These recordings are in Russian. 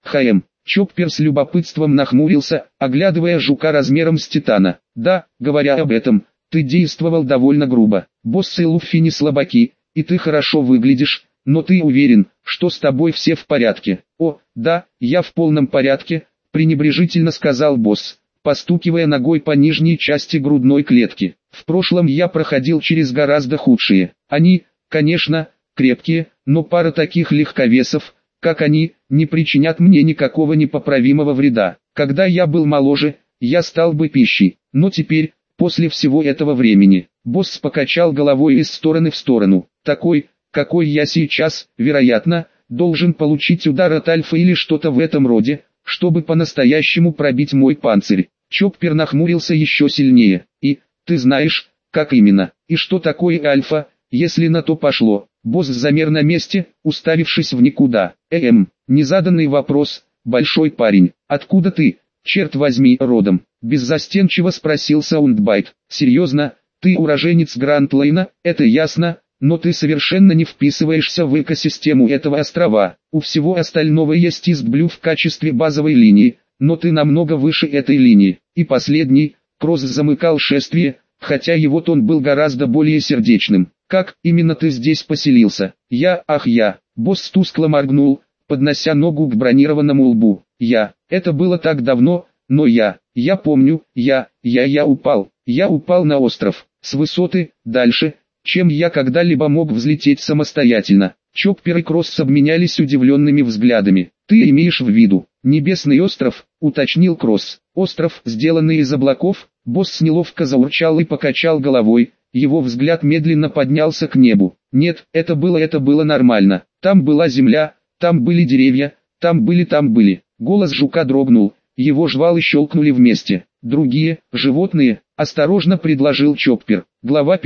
Чоппер с любопытством нахмурился, оглядывая жука размером с титана. Да, говоря об этом, ты действовал довольно грубо. Босс и Луффи не слабаки, и ты хорошо выглядишь, но ты уверен, что с тобой все в порядке? О, да, я в полном порядке, пренебрежительно сказал босс, постукивая ногой по нижней части грудной клетки. В прошлом я проходил через гораздо худшие. Они, конечно, крепкие, но пара таких легковесов, как они, не причинят мне никакого непоправимого вреда. Когда я был моложе, я стал бы пищей, но теперь, после всего этого времени, босс покачал головой из стороны в сторону. Такой, какой я сейчас, вероятно, должен получить удар от альфа или что-то в этом роде, чтобы по-настоящему пробить мой панцирь. Чоппер нахмурился еще сильнее. И, ты знаешь, как именно, и что такое альфа, если на то пошло? Босс замер на месте, уставившись в никуда. Незаданный вопрос, большой парень. Откуда ты, черт возьми, родом? Беззастенчиво спросил Саундбайт. Серьезно, ты уроженец Грантлейна, это ясно, но ты совершенно не вписываешься в экосистему этого острова. У всего остального есть Истблю в качестве базовой линии, но ты намного выше этой линии. И последний, Кросс замыкал шествие, хотя его тон был гораздо более сердечным. Как именно ты здесь поселился? Я. Босс тускло моргнул, поднося ногу к бронированному лбу. Это было так давно, но я помню, я упал на остров, с высоты, дальше, чем я когда-либо мог взлететь самостоятельно. Чоппер и Кросс обменялись удивленными взглядами. Ты имеешь в виду Небесный остров, уточнил Кросс. Остров, сделанный из облаков? Босс неловко заурчал и покачал головой. Его взгляд медленно поднялся к небу. Нет, это было нормально. Там была земля, там были деревья, там были. Голос жука дрогнул, его жвалы щелкнули вместе. Другие, животные, осторожно предложил Чоппер. Глава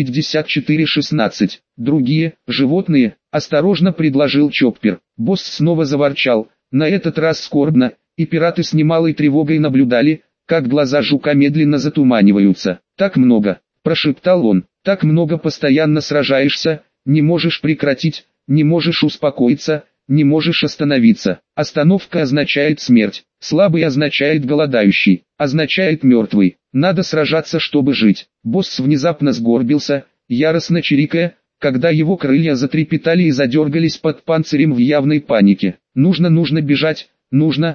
54:16. Другие, животные, осторожно предложил Чоппер. Босс снова заворчал, на этот раз скорбно, и пираты с немалой тревогой наблюдали, как глаза жука медленно затуманиваются. Так много, прошептал он. Так много постоянно сражаешься, не можешь прекратить, не можешь успокоиться, не можешь остановиться. Остановка означает смерть, слабый означает голодающий, означает мертвый. Надо сражаться, чтобы жить. Босс внезапно сгорбился, яростно чирикая, когда его крылья затрепетали и задергались под панцирем в явной панике. Нужно бежать, нужно,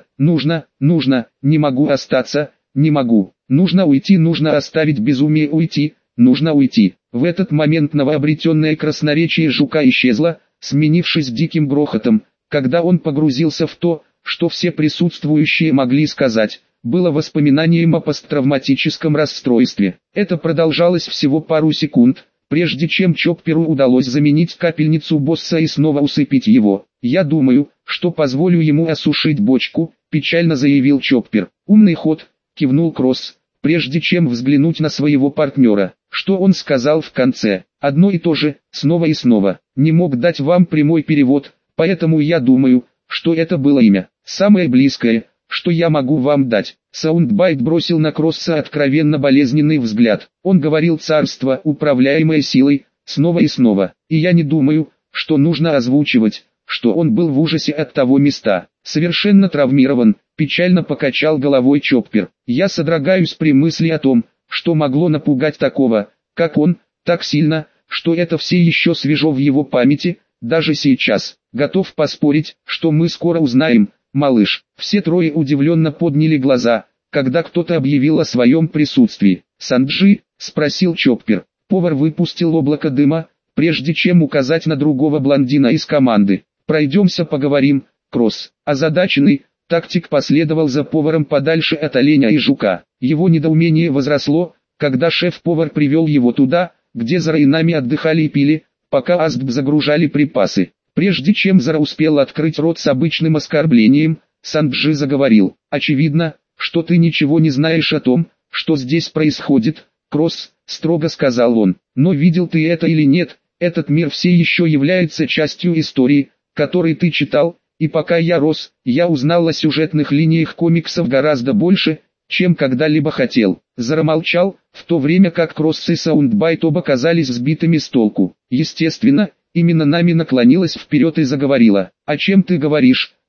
не могу остаться, не могу. Нужно уйти, нужно оставить безумие, уйти. Нужно уйти. В этот момент новообретенное красноречие жука исчезло, сменившись диким грохотом, когда он погрузился в то, что все присутствующие могли сказать, было воспоминанием о посттравматическом расстройстве. Это продолжалось всего пару секунд, прежде чем Чопперу удалось заменить капельницу босса и снова усыпить его. «Я думаю, что позволю ему осушить бочку», – печально заявил Чоппер. «Умный ход», – кивнул Кросс, прежде чем взглянуть на своего партнера. Что он сказал в конце? Одно и то же, снова и снова. Не мог дать вам прямой перевод, поэтому я думаю, что это было имя. Самое близкое, что я могу вам дать. Саундбайт бросил на Кросса откровенно болезненный взгляд. Он говорил царство, управляемое силой, снова и снова. И я не думаю, что нужно озвучивать, что он был в ужасе от того места. Совершенно травмирован, печально покачал головой Чоппер. Я содрогаюсь при мысли о том, что могло напугать такого, как он, так сильно, что это все еще свежо в его памяти, даже сейчас. Готов поспорить, что мы скоро узнаем, малыш. Все трое удивленно подняли глаза, когда кто-то объявил о своем присутствии. «Санджи?» – спросил Чоппер. Повар выпустил облако дыма, прежде чем указать на другого блондина из команды. «Пройдемся поговорим, Кросс». Озадаченный, тактик последовал за поваром подальше от оленя и жука. Его недоумение возросло, когда шеф-повар привел его туда, где за районами отдыхали и пили, пока Астб загружали припасы. Прежде чем Зара успел открыть рот с обычным оскорблением, Санджи заговорил. «Очевидно, что ты ничего не знаешь о том, что здесь происходит, Кросс», — строго сказал он. «Но видел ты это или нет, этот мир все еще является частью истории, которой ты читал, и пока я рос, я узнал о сюжетных линиях комиксов гораздо больше, чем когда-либо хотел». Зара молчал, в то время как Кросс и Саундбайт оба казались сбитыми с толку. Естественно, именно нами наклонилась вперед и заговорила. «О чем ты говоришь,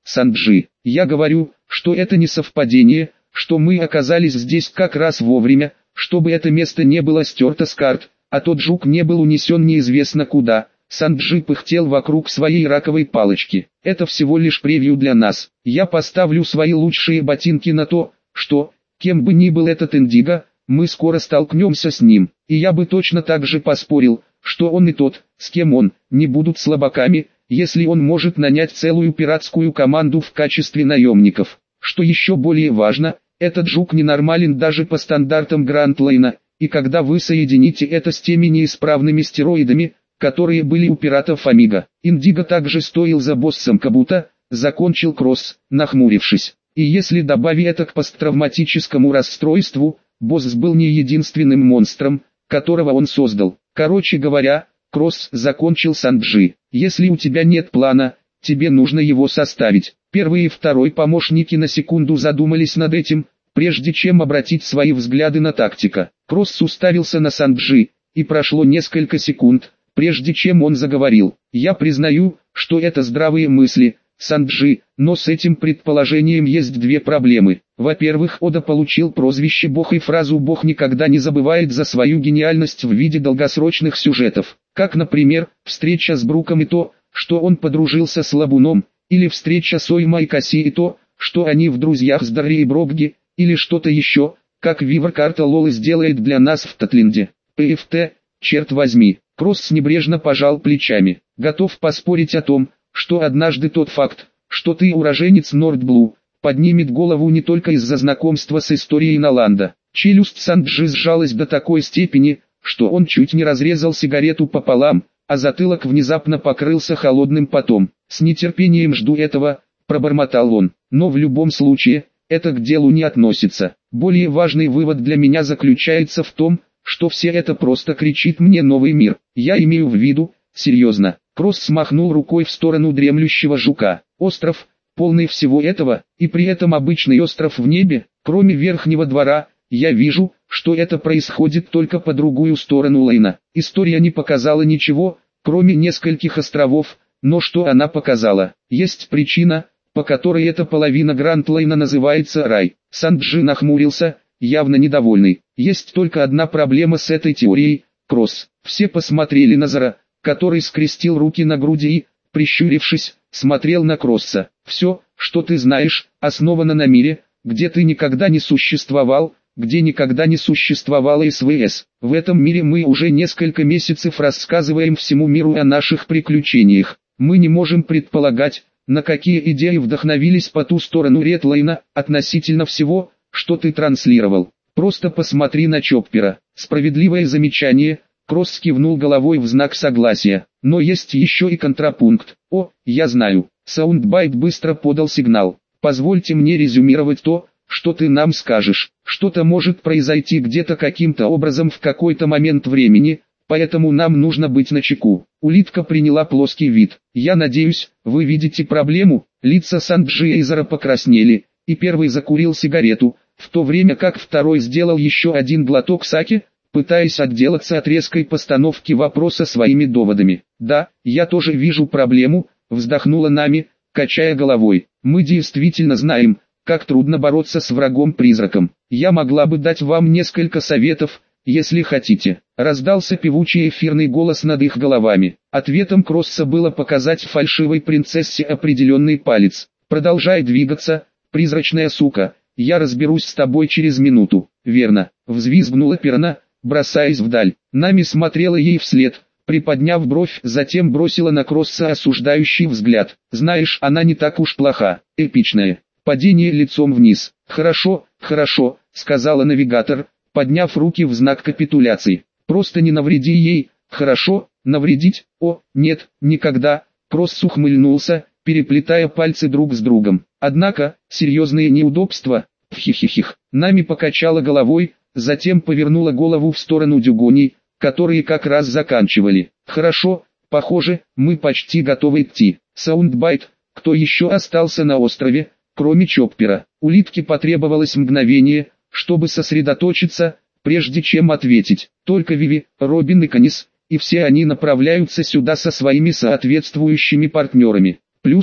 Санджи. Я говорю, что это не совпадение, что мы оказались здесь как раз вовремя, чтобы это место не было стерто с карт, а тот жук не был унесен неизвестно куда. Санджи пыхтел вокруг своей раковой палочки. Это всего лишь превью для нас. Я поставлю свои лучшие ботинки на то, что, кем бы ни был этот Индиго, мы скоро столкнемся с ним. И я бы точно так же поспорил, что он и тот, с кем он, не будут слабаками, если он может нанять целую пиратскую команду в качестве наемников. Что еще более важно, этот жук ненормален даже по стандартам Грантлейна, и когда вы соедините это с теми неисправными стероидами, которые были у пиратов Амиго. Индиго также стоил за боссом Кабуто, закончил Кросс, нахмурившись. И если добавить это к посттравматическому расстройству, босс был не единственным монстром, которого он создал. Короче говоря, Кросс, закончил Санджи. Если у тебя нет плана, тебе нужно его составить. Первый и второй помощники на секунду задумались над этим, прежде чем обратить свои взгляды на тактика. Кросс уставился на Санджи, и прошло несколько секунд, прежде чем он заговорил. Я признаю, что это здравые мысли, Санджи, но с этим предположением есть две проблемы. Во-первых, Ода получил прозвище Бог и фразу «Бог никогда не забывает» за свою гениальность в виде долгосрочных сюжетов, как, например, встреча с Бруком и то, что он подружился с Лабуном, или встреча с Ойма и Касси и то, что они в друзьях с Дарри и Брогги, или что-то еще, как Вивер Карта Лолы сделает для нас в Татлинде. ПФТ, черт возьми. Кросс небрежно пожал плечами. Готов поспорить о том, что однажды тот факт, что ты уроженец Нордблу, поднимет голову не только из-за знакомства с историей Наланда. Челюсть Санджи сжалась до такой степени, что он чуть не разрезал сигарету пополам, а затылок внезапно покрылся холодным потом. «С нетерпением жду этого», — пробормотал он. «Но в любом случае, это к делу не относится. Более важный вывод для меня заключается в том, что все это просто кричит мне новый мир. Я имею в виду, серьезно». Кросс смахнул рукой в сторону дремлющего жука. «Остров, полный всего этого, и при этом обычный остров в небе, кроме верхнего двора, я вижу, что это происходит только по другую сторону Лейна. История не показала ничего, кроме нескольких островов, но что она показала? Есть причина, по которой эта половина Грантлейна называется рай». Санджи нахмурился, явно недовольный. «Есть только одна проблема с этой теорией, Кросс». Все посмотрели на Зора, который скрестил руки на груди и, прищурившись, смотрел на Кросса. «Все, что ты знаешь, основано на мире, где ты никогда не существовал, где никогда не существовало СВС. В этом мире мы уже несколько месяцев рассказываем всему миру о наших приключениях. Мы не можем предполагать, на какие идеи вдохновились по ту сторону Редлейна, относительно всего, что ты транслировал. Просто посмотри на Чоппера». Справедливое замечание. Кросс кивнул головой в знак согласия. «Но есть еще и контрапункт. О, я знаю». Саундбайт быстро подал сигнал. «Позвольте мне резюмировать то, что ты нам скажешь. Что-то может произойти где-то каким-то образом в какой-то момент времени, поэтому нам нужно быть начеку». Улитка приняла плоский вид. «Я надеюсь, вы видите проблему». Лица Санджи и Зора покраснели, и первый закурил сигарету, в то время как второй сделал еще один глоток саке, пытаясь отделаться от резкой постановки вопроса своими доводами. «Да, я тоже вижу проблему», — вздохнула Нами, качая головой. «Мы действительно знаем, как трудно бороться с врагом-призраком. Я могла бы дать вам несколько советов, если хотите». Раздался певучий эфирный голос над их головами. Ответом Кросса было показать фальшивой принцессе определенный палец. «Продолжай двигаться, призрачная сука, я разберусь с тобой через минуту». «Верно», — взвизгнула Перна, бросаясь вдаль. Нами смотрела ей вслед, приподняв бровь, затем бросила на Кросса осуждающий взгляд. «Знаешь, она не так уж плоха, эпичная». Падение лицом вниз. «Хорошо, хорошо», — сказала навигатор, подняв руки в знак капитуляции. «Просто не навреди ей». «Хорошо, навредить? О, нет, никогда». Кросс ухмыльнулся, переплетая пальцы друг с другом. «Однако, серьезные неудобства?» «Хихихих». Нами покачала головой, затем повернула голову в сторону дюгоней, которые как раз заканчивали. «Хорошо, похоже, мы почти готовы идти». Саундбайт, кто еще остался на острове, кроме Чоппера? Улитке потребовалось мгновение, чтобы сосредоточиться, прежде чем ответить. «Только Виви, Робин и Канис, и все они направляются сюда со своими соответствующими партнерами. Плюс,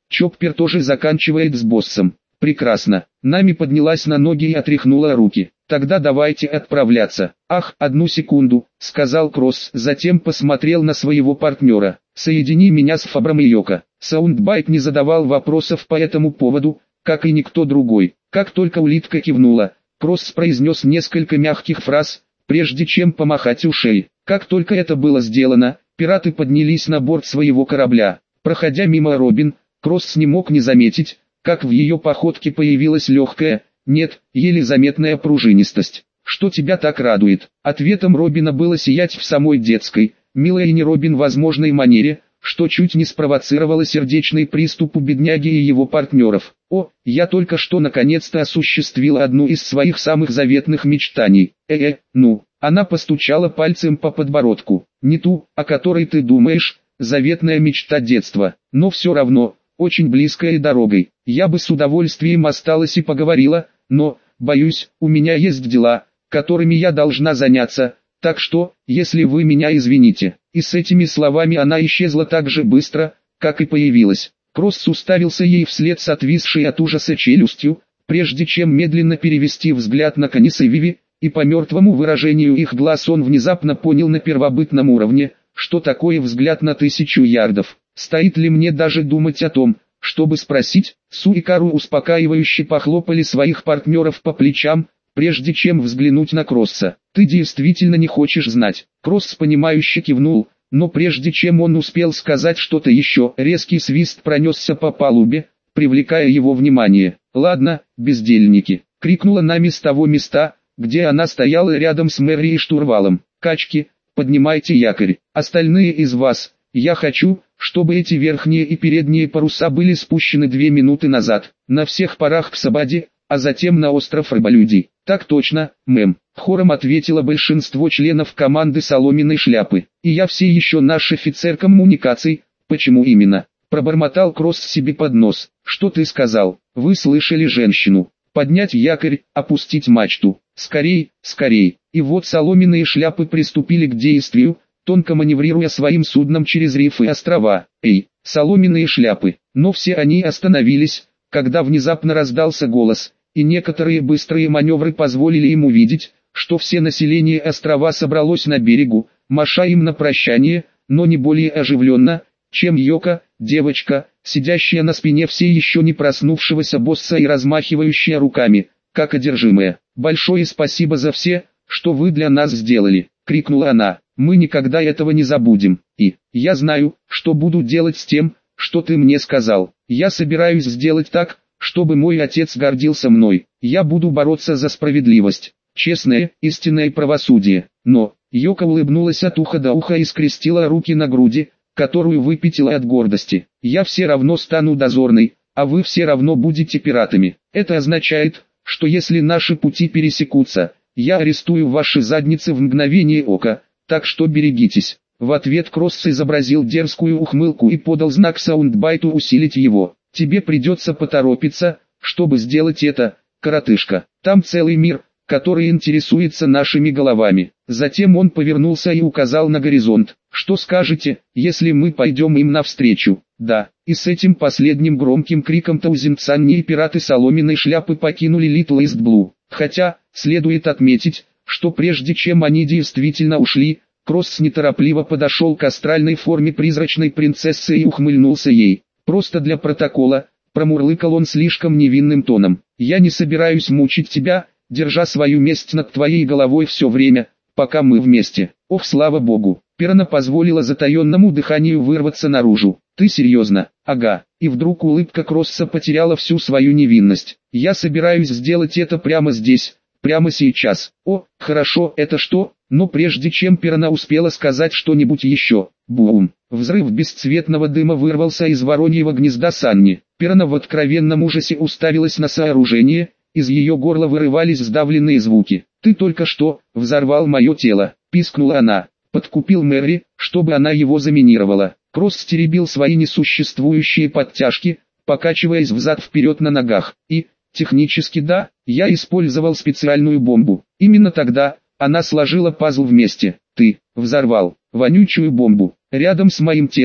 Чоппер тоже заканчивает с боссом. Прекрасно. Нами поднялась на ноги и отряхнула руки. Тогда давайте отправляться. Ах, одну секунду, сказал Кросс, затем посмотрел на своего партнера. Соедини меня с Фабром и Йоко. Саундбайт не задавал вопросов по этому поводу, как и никто другой. Как только улитка кивнула, Кросс произнес несколько мягких фраз, прежде чем помахать ушей. Как только это было сделано, пираты поднялись на борт своего корабля. Проходя мимо Робин, Кросс не мог не заметить, как в ее походке появилась легкая, нет, еле заметная пружинистость. «Что тебя так радует?» Ответом Робина было сиять в самой детской, милой и не Робин возможной манере, что чуть не спровоцировало сердечный приступ у бедняги и его партнеров. «О, я только что наконец-то осуществила одну из своих самых заветных мечтаний. Ну». Она постучала пальцем по подбородку. «Не ту, о которой ты думаешь, заветная мечта детства, но все равно, очень близкой дорогой. Я бы с удовольствием осталась и поговорила, но, боюсь, у меня есть дела, которыми я должна заняться, так что, если вы меня извините». И с этими словами она исчезла так же быстро, как и появилась. Кросс уставился ей вслед с отвисшей от ужаса челюстью, прежде чем медленно перевести взгляд на Каниса и Виви, и по мертвому выражению их глаз он внезапно понял на первобытном уровне, что такое взгляд на 1000 ярдов. Стоит ли мне даже думать о том, чтобы спросить? Су и Кару успокаивающе похлопали своих партнеров по плечам, прежде чем взглянуть на Кросса. «Ты действительно не хочешь знать?» Кросс понимающе кивнул, но прежде чем он успел сказать что-то еще, резкий свист пронесся по палубе, привлекая его внимание. «Ладно, бездельники!» — крикнула Нами с того места, где она стояла рядом с Мэри и штурвалом. «Качки, поднимайте якорь. Остальные из вас, я хочу, чтобы эти верхние и передние паруса были спущены 2 минуты назад, на всех парах к Сабаде, а затем на остров Рыболюдий». «Так точно, мэм», — хором ответило большинство членов команды Соломенной шляпы. «И я все еще наш офицер коммуникаций». «Почему именно?» — пробормотал Кросс себе под нос. «Что ты сказал? Вы слышали женщину. Поднять якорь, опустить мачту. Скорей, скорей». И вот Соломенные шляпы приступили к действию, тонко маневрируя своим судном через рифы и острова. «Эй, Соломенные шляпы!» Но все они остановились, когда внезапно раздался голос, и некоторые быстрые маневры позволили им увидеть, что все население острова собралось на берегу, маша им на прощание, но не более оживленно, чем Йоко, девочка, сидящая на спине все еще не проснувшегося босса и размахивающая руками, как одержимая. «Большое спасибо за все, что вы для нас сделали!» — крикнула она. «Мы никогда этого не забудем, и я знаю, что буду делать с тем, что ты мне сказал. Я собираюсь сделать так, чтобы мой отец гордился мной. Я буду бороться за справедливость, честное, истинное правосудие». Но Йоко улыбнулась от уха до уха и скрестила руки на груди, которую выпятила от гордости. «Я все равно стану дозорной, а вы все равно будете пиратами. Это означает, что если наши пути пересекутся, я арестую ваши задницы в мгновение ока, так что берегитесь». В ответ Кросс изобразил дерзкую ухмылку и подал знак Саундбайту усилить его. «Тебе придется поторопиться, чтобы сделать это, коротышка. Там целый мир, который интересуется нашими головами». Затем он повернулся и указал на горизонт. «Что скажете, если мы пойдем им навстречу?» «Да». И с этим последним громким криком Таузендсанни и пираты Соломенной шляпы покинули Литл Ист Блу. Хотя, следует отметить, что прежде чем они действительно ушли, Кросс неторопливо подошел к астральной форме призрачной принцессы и ухмыльнулся ей. «Просто для протокола», — промурлыкал он слишком невинным тоном. «Я не собираюсь мучить тебя, держа свою месть над твоей головой все время, пока мы вместе». «Ох, слава богу!» Пирана позволила затаенному дыханию вырваться наружу. «Ты серьезно?» «Ага». И вдруг улыбка Кросса потеряла всю свою невинность. «Я собираюсь сделать это прямо здесь, прямо сейчас». «О, хорошо, это что?» Но прежде чем Пирана успела сказать что-нибудь еще, бум! Взрыв бесцветного дыма вырвался из вороньего гнезда Санни. Пирана в откровенном ужасе уставилась на сооружение, из ее горла вырывались сдавленные звуки. «Ты только что взорвал мое тело», — пискнула она. «Подкупил Мэри, чтобы она его заминировала». Кросс стеребил свои несуществующие подтяжки, покачиваясь взад-вперед на ногах. «И, технически да, я использовал специальную бомбу. Именно тогда она сложила пазл вместе. Ты взорвал вонючую бомбу рядом с моим телом,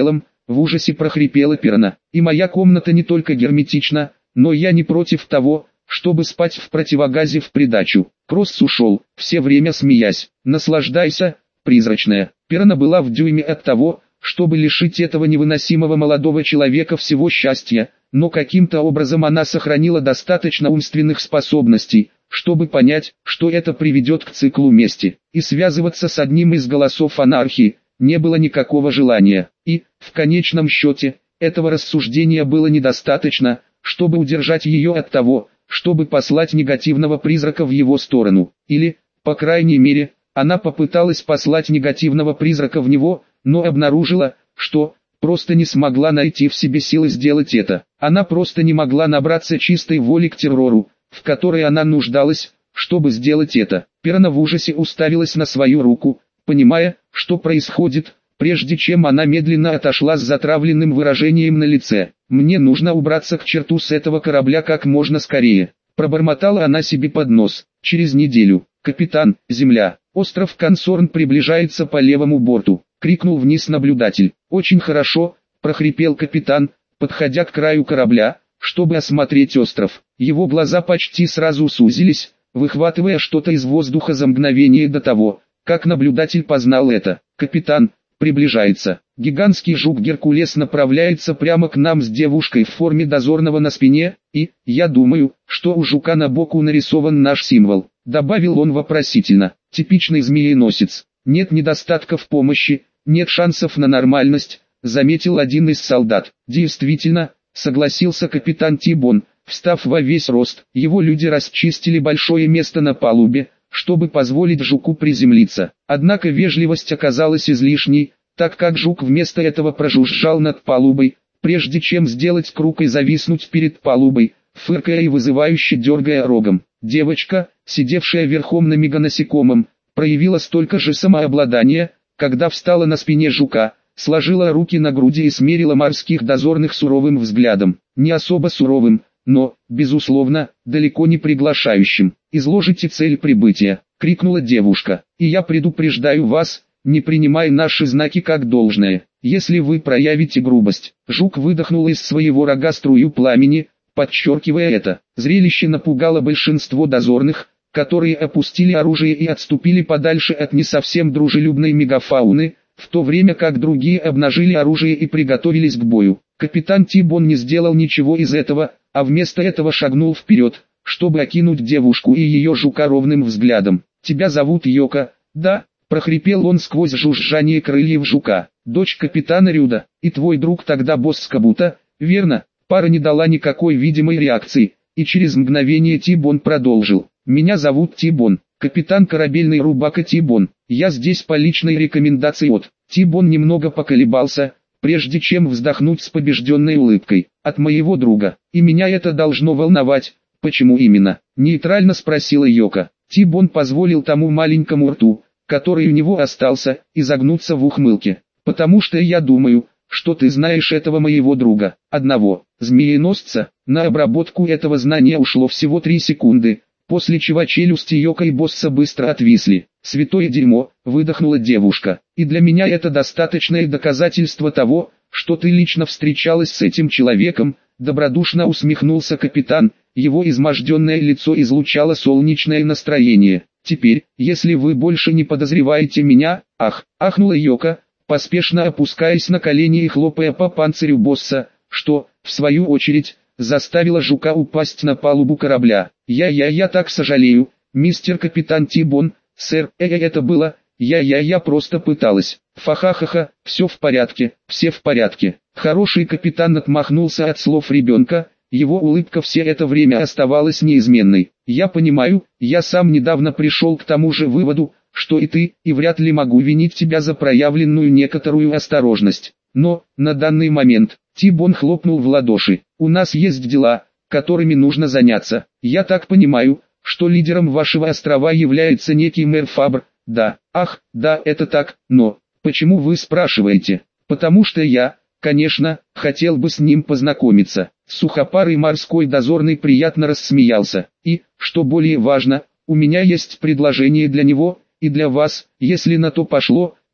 в ужасе прохрипела Пирана. И моя комната не только герметична, но я не против того, чтобы спать в противогазе в придачу. Кросс ушел, все время смеясь. Наслаждайся, призрачная. Пирана была в дюйме от того, чтобы лишить этого невыносимого молодого человека всего счастья, но каким-то образом она сохранила достаточно умственных способностей, чтобы понять, что это приведет к циклу мести, и связываться с одним из голосов анархии не было никакого желания, и, в конечном счете, этого рассуждения было недостаточно, чтобы удержать ее от того, чтобы послать негативного призрака в его сторону, или, по крайней мере, она попыталась послать негативного призрака в него, но обнаружила, что просто не смогла найти в себе силы сделать это. Она просто не могла набраться чистой воли к террору, в которой она нуждалась, чтобы сделать это. Пирана в ужасе уставилась на свою руку, понимая, что происходит, прежде чем она медленно отошла с затравленным выражением на лице. «Мне нужно убраться к черту с этого корабля как можно скорее», пробормотала она себе под нос. «Через неделю, капитан, Земля, остров Консорн приближается по левому борту», крикнул вниз наблюдатель. «Очень хорошо», прохрипел капитан, подходя к краю корабля, чтобы осмотреть остров. Его глаза почти сразу сузились, выхватывая что-то из воздуха за мгновение до того, как наблюдатель познал это. «Капитан, приближается. Гигантский жук Геркулес направляется прямо к нам с девушкой в форме дозорного на спине, и, я думаю, что у жука на боку нарисован наш символ», добавил он вопросительно. «Типичный змееносец. Нет недостатка в помощи, нет шансов на нормальность», заметил один из солдат. «Действительно», согласился капитан Тибон, встав во весь рост. Его люди расчистили большое место на палубе, чтобы позволить жуку приземлиться. Однако вежливость оказалась излишней, так как жук вместо этого прожужжал над палубой, прежде чем сделать круг и зависнуть перед палубой, фыркая и вызывающе дергая рогом. Девочка, сидевшая верхом на меганасекомом, проявила столько же самообладания, когда встала на спине жука, сложила руки на груди и смерила морских дозорных суровым взглядом. Не особо суровым, но, безусловно, далеко не приглашающим. «Изложите цель прибытия», — крикнула девушка. «И я предупреждаю вас, не принимай наши знаки как должное, если вы проявите грубость». Жук выдохнул из своего рога струю пламени, подчеркивая это. Зрелище напугало большинство дозорных, которые опустили оружие и отступили подальше от не совсем дружелюбной мегафауны, в то время как другие обнажили оружие и приготовились к бою. Капитан Тибон не сделал ничего из этого, а вместо этого шагнул вперед, чтобы окинуть девушку и ее жука ровным взглядом. «Тебя зовут Йока, да?» – прохрипел он сквозь жужжание крыльев жука. «Дочь капитана Рюда, и твой друг тогда босс Скабута, верно?» Пара не дала никакой видимой реакции, и через мгновение Тибон продолжил. «Меня зовут Тибон, капитан корабельной Рубака Тибон. Я здесь по личной рекомендации от...» Тибон немного поколебался, прежде чем вздохнуть с побежденной улыбкой. «От моего друга, и меня это должно волновать». «Почему именно?» – нейтрально спросила Йока. Тибон позволил тому маленькому рту, который у него остался, изогнуться в ухмылке. «Потому что я думаю, что ты знаешь этого моего друга, одного, змееносца». На обработку этого знания ушло всего 3 секунды, после чего челюсти Йока и босса быстро отвисли. «Святое дерьмо», — выдохнула девушка. «И для меня это достаточное доказательство того, что ты лично встречалась с этим человеком», — добродушно усмехнулся капитан, его изможденное лицо излучало солнечное настроение. «Теперь, если вы больше не подозреваете меня...» ахнула Йока, поспешно опускаясь на колени и хлопая по панцирю босса, что, в свою очередь, заставило жука упасть на палубу корабля. «Я так сожалею, мистер капитан Тибон, сэр, это было, я просто пыталась. Фахахаха, все в порядке, все в порядке». Хороший капитан отмахнулся от слов ребенка, его улыбка все это время оставалась неизменной. «Я понимаю, я сам недавно пришел к тому же выводу, что и ты, и вряд ли могу винить тебя за проявленную некоторую осторожность. Но, на данный момент...» Тибон хлопнул в ладоши. «У нас есть дела, которыми нужно заняться. Я так понимаю, что лидером вашего острова является некий мэр Фабр, да?» Да, это так, но... Почему вы спрашиваете? Потому что я, конечно, хотел бы с ним познакомиться». Сухопарый морской дозорный приятно рассмеялся. «И, что более важно, у меня есть предложение для него, и для вас, если на то пошло»,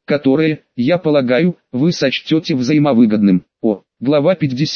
которое, я полагаю, вы сочтете взаимовыгодным. Глава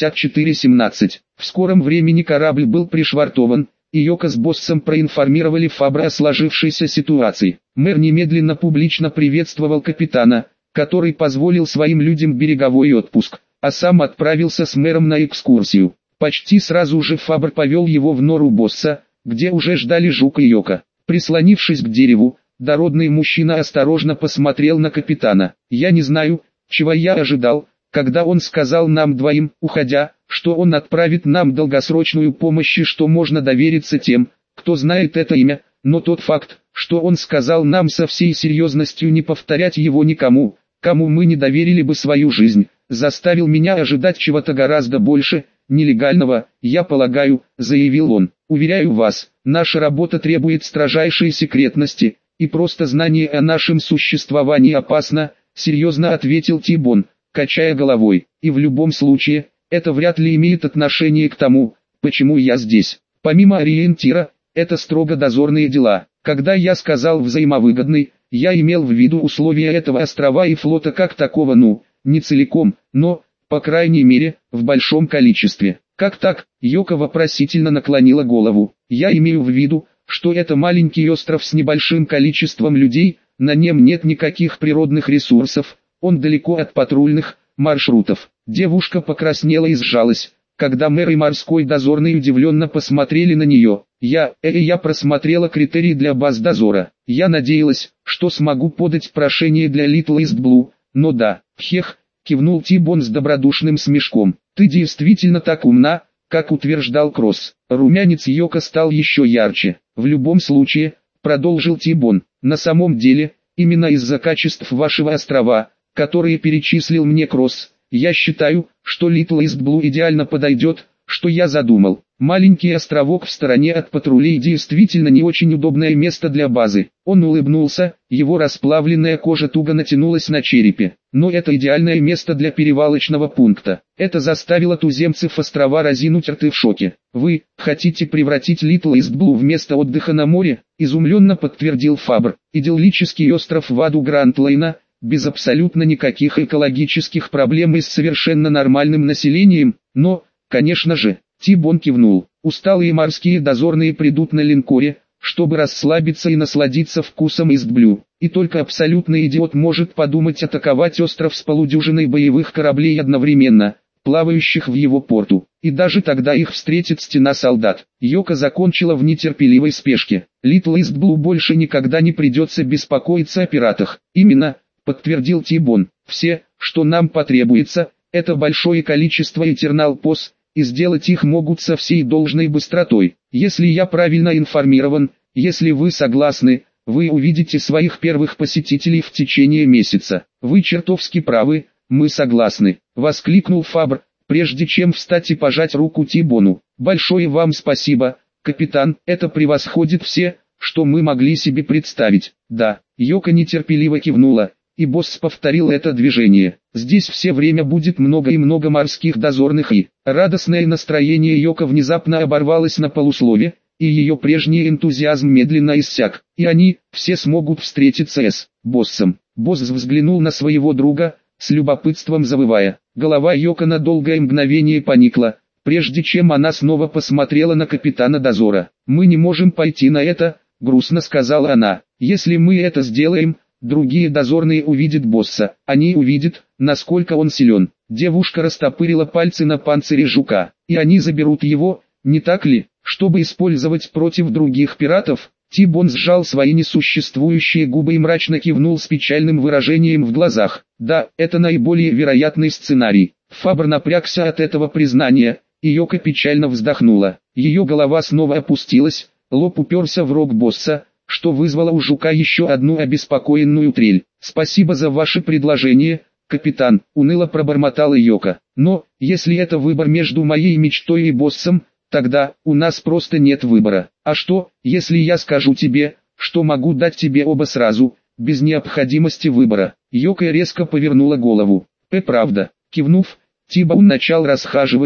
54:17. В скором времени корабль был пришвартован, и Йоко с боссом проинформировали Фабра о сложившейся ситуации. Мэр немедленно публично приветствовал капитана, который позволил своим людям береговой отпуск, а сам отправился с мэром на экскурсию. Почти сразу же Фабр повел его в нору босса, где уже ждали Жук и Йоко. Прислонившись к дереву, дородный мужчина осторожно посмотрел на капитана. «Я не знаю, чего я ожидал, когда он сказал нам двоим, уходя, что он отправит нам долгосрочную помощь и что можно довериться тем, кто знает это имя, но тот факт, что он сказал нам со всей серьезностью не повторять его никому, кому мы не доверили бы свою жизнь, заставил меня ожидать чего-то гораздо больше, нелегального, я полагаю», — заявил он. «Уверяю вас, наша работа требует строжайшей секретности, и просто знание о нашем существовании опасно», — серьезно ответил Тибон, качая головой. «И в любом случае, это вряд ли имеет отношение к тому, почему я здесь. Помимо ориентира, это строго дозорные дела. Когда я сказал взаимовыгодный, я имел в виду условия этого острова и флота как такого, не целиком, но, по крайней мере, в большом количестве». «Как так?» — Йоко вопросительно наклонила голову. «Я имею в виду, что это маленький остров с небольшим количеством людей, на нем нет никаких природных ресурсов, он далеко от патрульных маршрутов». Девушка покраснела и сжалась, когда мэр и морской дозорный удивленно посмотрели на нее. Я просмотрела критерии для баз дозора. Я надеялась, что смогу подать прошение для Little East Blue, но да, кивнул Тибон с добродушным смешком. «Ты действительно так умна, как утверждал Кросс». Румянец Йоко стал еще ярче. «В любом случае», — продолжил Тибон, — «на самом деле, именно из-за качеств вашего острова, которые перечислил мне Кросс, я считаю, что Little East Blue идеально подойдет, что я задумал. Маленький островок в стороне от патрулей действительно не очень удобное место для базы». Он улыбнулся, его расплавленная кожа туго натянулась на черепе. «Но это идеальное место для перевалочного пункта». Это заставило туземцев острова разинуть рты в шоке. «Вы хотите превратить Little East Blue в место отдыха на море?» — изумленно подтвердил Фабр. «Идиллический остров в аду Гранд-Лейна, без абсолютно никаких экологических проблем и с совершенно нормальным населением, но, конечно же». Тибон кивнул. «Усталые морские дозорные придут на линкоре, чтобы расслабиться и насладиться вкусом East Blue. И только абсолютный идиот может подумать атаковать остров с полудюжиной боевых кораблей одновременно, плавающих в его порту. И даже тогда их встретит стена солдат». Йоко закончила в нетерпеливой спешке. «Little East Blue больше никогда не придется беспокоиться о пиратах». «Именно», — подтвердил Тибон. «Все, что нам потребуется, это большое количество Eternal POS, и сделать их могут со всей должной быстротой. Если я правильно информирован, если вы согласны, вы увидите своих первых посетителей в течение месяца». «Вы чертовски правы, мы согласны», — воскликнул Фабр, прежде чем встать и пожать руку Тибону. «Большое вам спасибо, капитан, это превосходит все, что мы могли себе представить». «Да», — Йоко нетерпеливо кивнула, и босс повторил это движение. «Здесь все время будет много и много морских дозорных и...» Радостное настроение Йоко внезапно оборвалось на полуслове, и ее прежний энтузиазм медленно иссяк. «И они, все смогут встретиться с боссом». Босс взглянул на своего друга, с любопытством завывая. Голова Йоко на долгое мгновение поникла, прежде чем она снова посмотрела на капитана дозора. «Мы не можем пойти на это», — грустно сказала она. «Если мы это сделаем, другие дозорные увидят босса, они увидят, насколько он силен». Девушка растопырила пальцы на панцире жука. «И они заберут его, не так ли, чтобы использовать против других пиратов?» Тибон сжал свои несуществующие губы и мрачно кивнул с печальным выражением в глазах. «Да, это наиболее вероятный сценарий». Фабр напрягся от этого признания, и Йоко печально вздохнула. Ее голова снова опустилась, лоб уперся в рог босса, что вызвало у жука еще одну обеспокоенную трель. «Спасибо за ваше предложение, капитан», — уныло пробормотала Йоко. «Но, если это выбор между моей мечтой и боссом, тогда у нас просто нет выбора. А что, если я скажу тебе, что могу дать тебе оба сразу, без необходимости выбора?» Йоко резко повернула голову. «Правда». Кивнув, Тибон начал расхаживать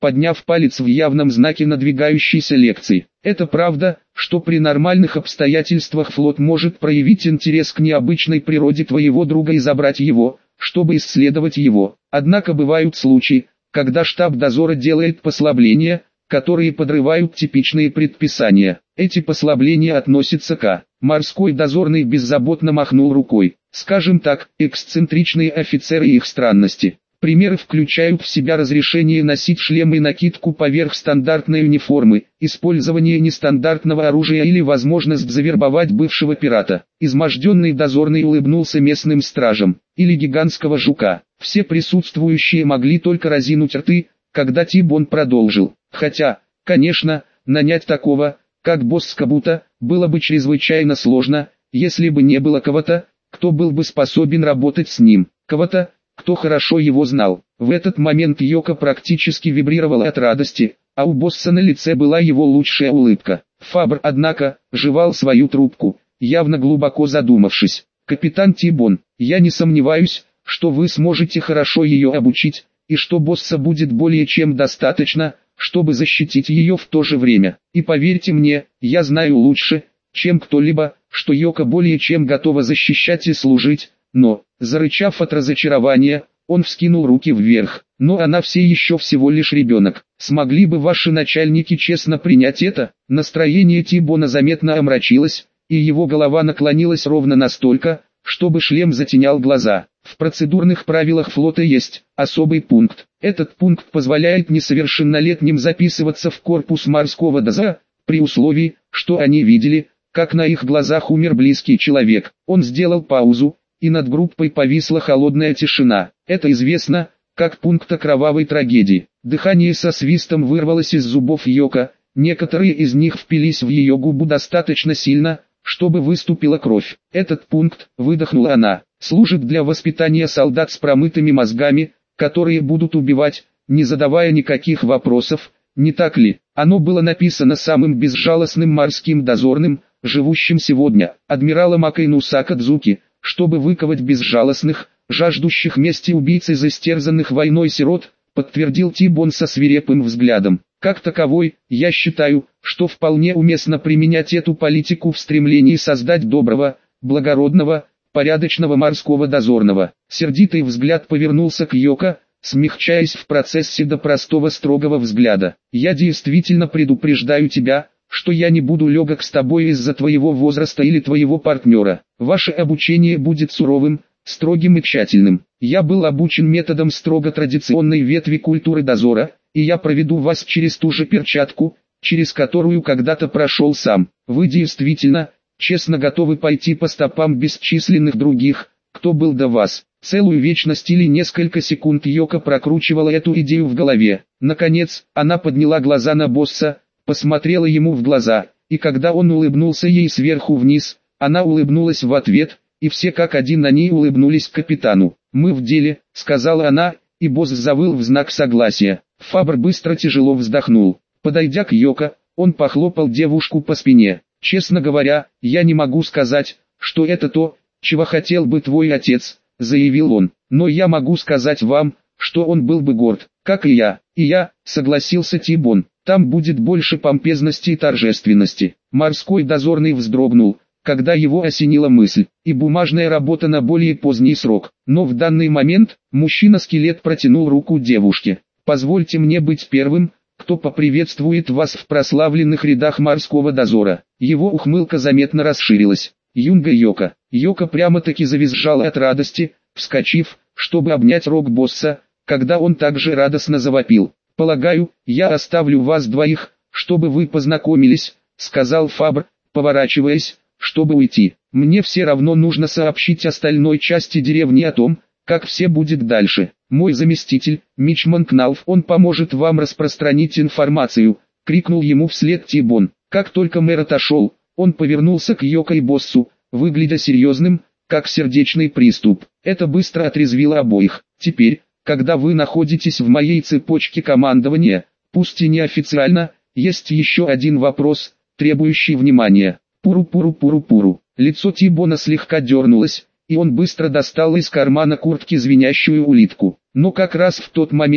подняв палец в явном знаке надвигающейся лекции. Это правда, что при нормальных обстоятельствах флот может проявить интерес к необычной природе твоего друга и забрать его, чтобы исследовать его. Однако бывают случаи, когда штаб дозора делает послабления, которые подрывают типичные предписания. Эти послабления относятся к Морской дозорный беззаботно махнул рукой. Скажем так, эксцентричные офицеры и их странности. Примеры включают в себя разрешение носить шлем и накидку поверх стандартной униформы, использование нестандартного оружия или возможность завербовать бывшего пирата. Изможденный дозорный улыбнулся местным стражам, или гигантского жука. Все присутствующие могли только разинуть рты, когда Тибон продолжил. Хотя, конечно, нанять такого, как босс Кабута, было бы чрезвычайно сложно, если бы не было кого-то, кто был бы способен работать с ним. Кого-то, кто хорошо его знал. В этот момент Йоко практически вибрировала от радости, а у босса на лице была его лучшая улыбка. Фабр, однако, жевал свою трубку, явно глубоко задумавшись. «Капитан Тибон, я не сомневаюсь, что вы сможете хорошо ее обучить, и что босса будет более чем достаточно, чтобы защитить ее в то же время. И поверьте мне, я знаю лучше, чем кто-либо, что Йоко более чем готова защищать и служить, но, зарычав от разочарования, он вскинул руки вверх. Но она все еще всего лишь ребенок. Смогли бы ваши начальники честно принять это? Настроение Тибона заметно омрачилось, и его голова наклонилась ровно настолько, чтобы шлем затенял глаза. В процедурных правилах флота есть особый пункт. Этот пункт позволяет несовершеннолетним записываться в корпус морского дозора, при условии, что они видели, как на их глазах умер близкий человек. Он сделал паузу, и над группой повисла холодная тишина. Это известно, как пункт о кровавой трагедии. Дыхание со свистом вырвалось из зубов Йоко, некоторые из них впились в ее губу достаточно сильно, чтобы выступила кровь. Этот пункт, выдохнула она, служит для воспитания солдат с промытыми мозгами, которые будут убивать, не задавая никаких вопросов, не так ли? Оно было написано самым безжалостным морским дозорным, живущим сегодня, адмиралом Акайну Сакадзуки, чтобы выковать безжалостных, жаждущих мести убийц из истерзанных войной сирот, подтвердил Тибон со свирепым взглядом. Как таковой, я считаю, что вполне уместно применять эту политику в стремлении создать доброго, благородного, порядочного морского дозорного. Сердитый взгляд повернулся к Йоко, смягчаясь в процессе до простого строгого взгляда. Я действительно предупреждаю тебя, что я не буду легок с тобой из-за твоего возраста или твоего партнера. Ваше обучение будет суровым, строгим и тщательным. Я был обучен методом строго традиционной ветви культуры дозора, и я проведу вас через ту же перчатку, через которую когда-то прошел сам. Вы действительно, честно готовы пойти по стопам бесчисленных других, кто был до вас. Целую вечность или несколько секунд Йоко прокручивала эту идею в голове. Наконец, она подняла глаза на босса, посмотрела ему в глаза, и когда он улыбнулся ей сверху вниз, она улыбнулась в ответ, и все как один на ней улыбнулись капитану. «Мы в деле», — сказала она, и босс завыл в знак согласия. Фабр быстро тяжело вздохнул. Подойдя к Йоко, он похлопал девушку по спине. «Честно говоря, я не могу сказать, что это то, чего хотел бы твой отец», — заявил он. «Но я могу сказать вам, что он был бы горд, как и я». «И я», — согласился Тибон. «Там будет больше помпезности и торжественности». Морской дозорный вздрогнул, когда его осенила мысль, и бумажная работа на более поздний срок. Но в данный момент, мужчина-скелет протянул руку девушке. «Позвольте мне быть первым, кто поприветствует вас в прославленных рядах морского дозора». Его ухмылка заметно расширилась. «Юнга Йоко». Йоко прямо-таки завизжала от радости, вскочив, чтобы обнять рок-босса, когда он также радостно завопил. «Полагаю, я оставлю вас двоих, чтобы вы познакомились», — сказал Фабр, поворачиваясь, чтобы уйти. «Мне все равно нужно сообщить остальной части деревни о том, как все будет дальше. Мой заместитель, Мичман Кналф, он поможет вам распространить информацию», — крикнул ему вслед Тибон. Как только мэр отошел, он повернулся к Йоко и боссу, выглядя серьезным, как сердечный приступ. Это быстро отрезвило обоих. «Теперь, когда вы находитесь в моей цепочке командования, пусть и неофициально, есть еще один вопрос, требующий внимания». Пуру-пуру-пуру-пуру. Лицо Тибона слегка дернулось, и он быстро достал из кармана куртки звенящую улитку. Но как раз в тот момент,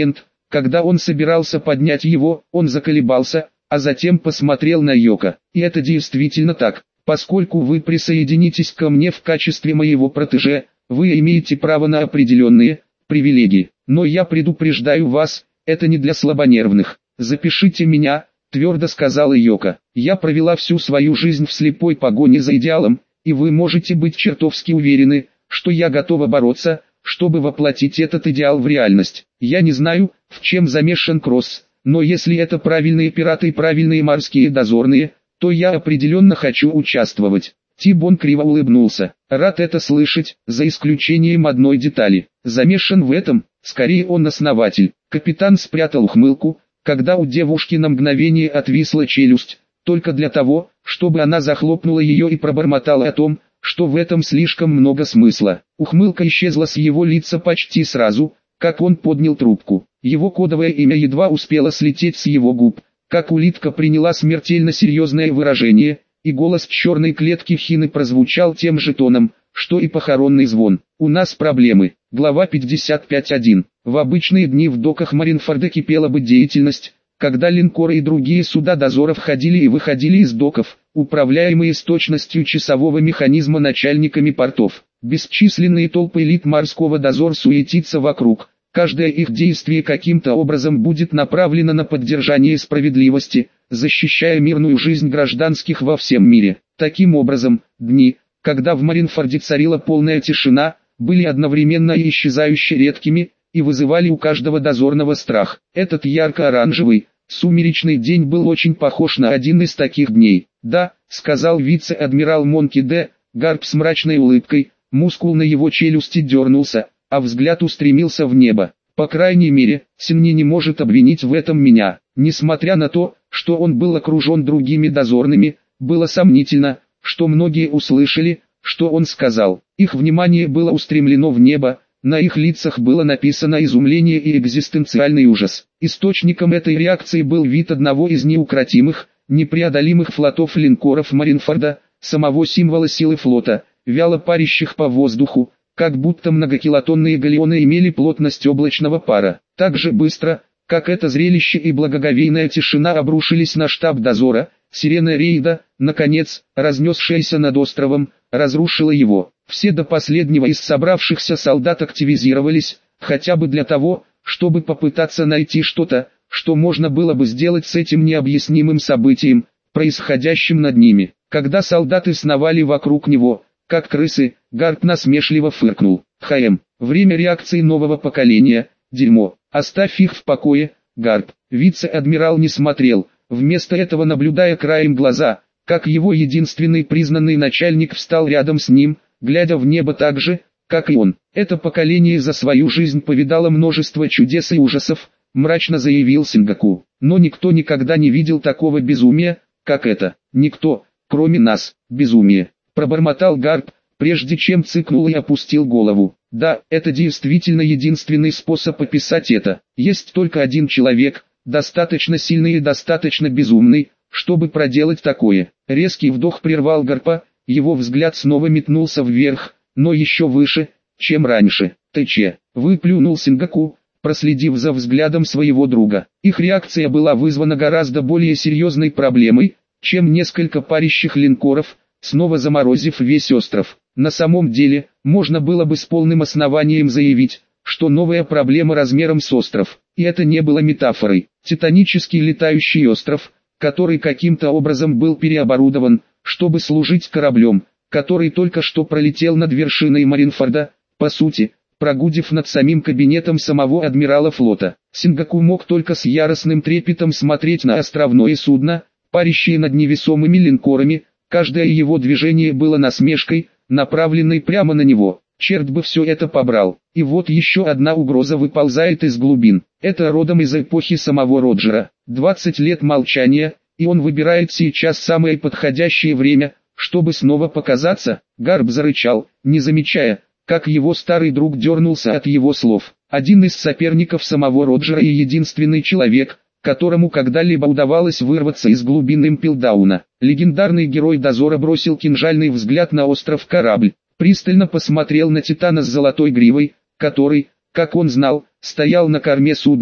Когда он собирался поднять его, он заколебался, а затем посмотрел на Йоко. И это действительно так. Поскольку вы присоединитесь ко мне в качестве моего протеже, вы имеете право на определенные привилегии. Но я предупреждаю вас, это не для слабонервных. Запишите меня, твердо сказала Йоко. Я провела всю свою жизнь в слепой погоне за идеалом, и вы можете быть чертовски уверены, что я готова бороться, чтобы воплотить этот идеал в реальность. Я не знаю, в чем замешан Кросс, но если это правильные пираты и правильные морские дозорные, то я определенно хочу участвовать. Тибон криво улыбнулся. Рад это слышать, за исключением одной детали. Замешан в этом, скорее он основатель. Капитан спрятал ухмылку, когда у девушки на мгновение отвисла челюсть, только для того, чтобы она захлопнула ее и пробормотала о том, что в этом слишком много смысла. Ухмылка исчезла с его лица почти сразу, как он поднял трубку. Его кодовое имя едва успело слететь с его губ, как улитка приняла смертельно серьезное выражение, и голос черной клетки Хины прозвучал тем же тоном, что и похоронный звон. «У нас проблемы». Глава 55.1. В обычные дни в доках Маринфорда кипела бы деятельность, когда линкоры и другие суда дозора входили и выходили из доков, управляемые с точностью часового механизма начальниками портов. Бесчисленные толпы элит морского дозора суетятся вокруг. Каждое их действие каким-то образом будет направлено на поддержание справедливости, защищая мирную жизнь гражданских во всем мире. Таким образом, дни, когда в Маринфорде царила полная тишина, были одновременно и исчезающе редкими, и вызывали у каждого дозорного страх. Этот ярко-оранжевый, сумеречный день был очень похож на один из таких дней. «Да», — сказал вице-адмирал Монки Д. Гарп с мрачной улыбкой, мускул на его челюсти дернулся, а взгляд устремился в небо. «По крайней мере, Синни не может обвинить в этом меня». Несмотря на то, что он был окружен другими дозорными, было сомнительно, что многие услышали, что он сказал. Их внимание было устремлено в небо, на их лицах было написано изумление и экзистенциальный ужас. Источником этой реакции был вид одного из неукротимых, непреодолимых флотов линкоров Маринфорда, самого символа силы флота, вяло парящих по воздуху, как будто многокилотонные галеоны имели плотность облачного пара. Так же быстро, как это зрелище и благоговейная тишина обрушились на штаб дозора, сирена рейда, наконец, разнесшаяся над островом, разрушила его. Все до последнего из собравшихся солдат активизировались, хотя бы для того, чтобы попытаться найти что-то, что можно было бы сделать с этим необъяснимым событием, происходящим над ними. Когда солдаты сновали вокруг него, как крысы, Гарп насмешливо фыркнул. Время реакции нового поколения, дерьмо, оставь их в покое, Гарп. Вице-адмирал не смотрел, вместо этого наблюдая краем глаза, как его единственный признанный начальник встал рядом с ним, глядя в небо так же, как и он. Это поколение за свою жизнь повидало множество чудес и ужасов, мрачно заявил Сингаку. Но никто никогда не видел такого безумия, как это. Никто, кроме нас, безумие. Пробормотал Гарп, прежде чем цыкнул и опустил голову. Да, это действительно единственный способ описать это. Есть только один человек, достаточно сильный и достаточно безумный, чтобы проделать такое. Резкий вдох прервал Гарпа, его взгляд снова метнулся вверх, но еще выше, чем раньше. «Ты выплюнул Сингаку, проследив за взглядом своего друга. Их реакция была вызвана гораздо более серьезной проблемой, чем несколько парящих линкоров, снова заморозив весь остров. На самом деле, можно было бы с полным основанием заявить, что новая проблема размером с остров. И это не было метафорой. Титанический летающий остров, который каким-то образом был переоборудован, чтобы служить кораблем, который только что пролетел над вершиной Маринфорда, по сути, прогудев над самим кабинетом самого адмирала флота. Сингаку мог только с яростным трепетом смотреть на островное судно, парящее над невесомыми линкорами, каждое его движение было насмешкой, направленной прямо на него. Черт бы все это побрал. И вот еще одна угроза выползает из глубин. Это родом из эпохи самого Роджера. 20 лет молчания, и он выбирает сейчас самое подходящее время, чтобы снова показаться. Гарп зарычал, не замечая, как его старый друг дернулся от его слов. Один из соперников самого Роджера и единственный человек, которому когда-либо удавалось вырваться из глубин Импелдауна. Легендарный герой дозора бросил кинжальный взгляд на остров-корабль, пристально посмотрел на Титана с золотой гривой, который, как он знал, стоял на корме судна,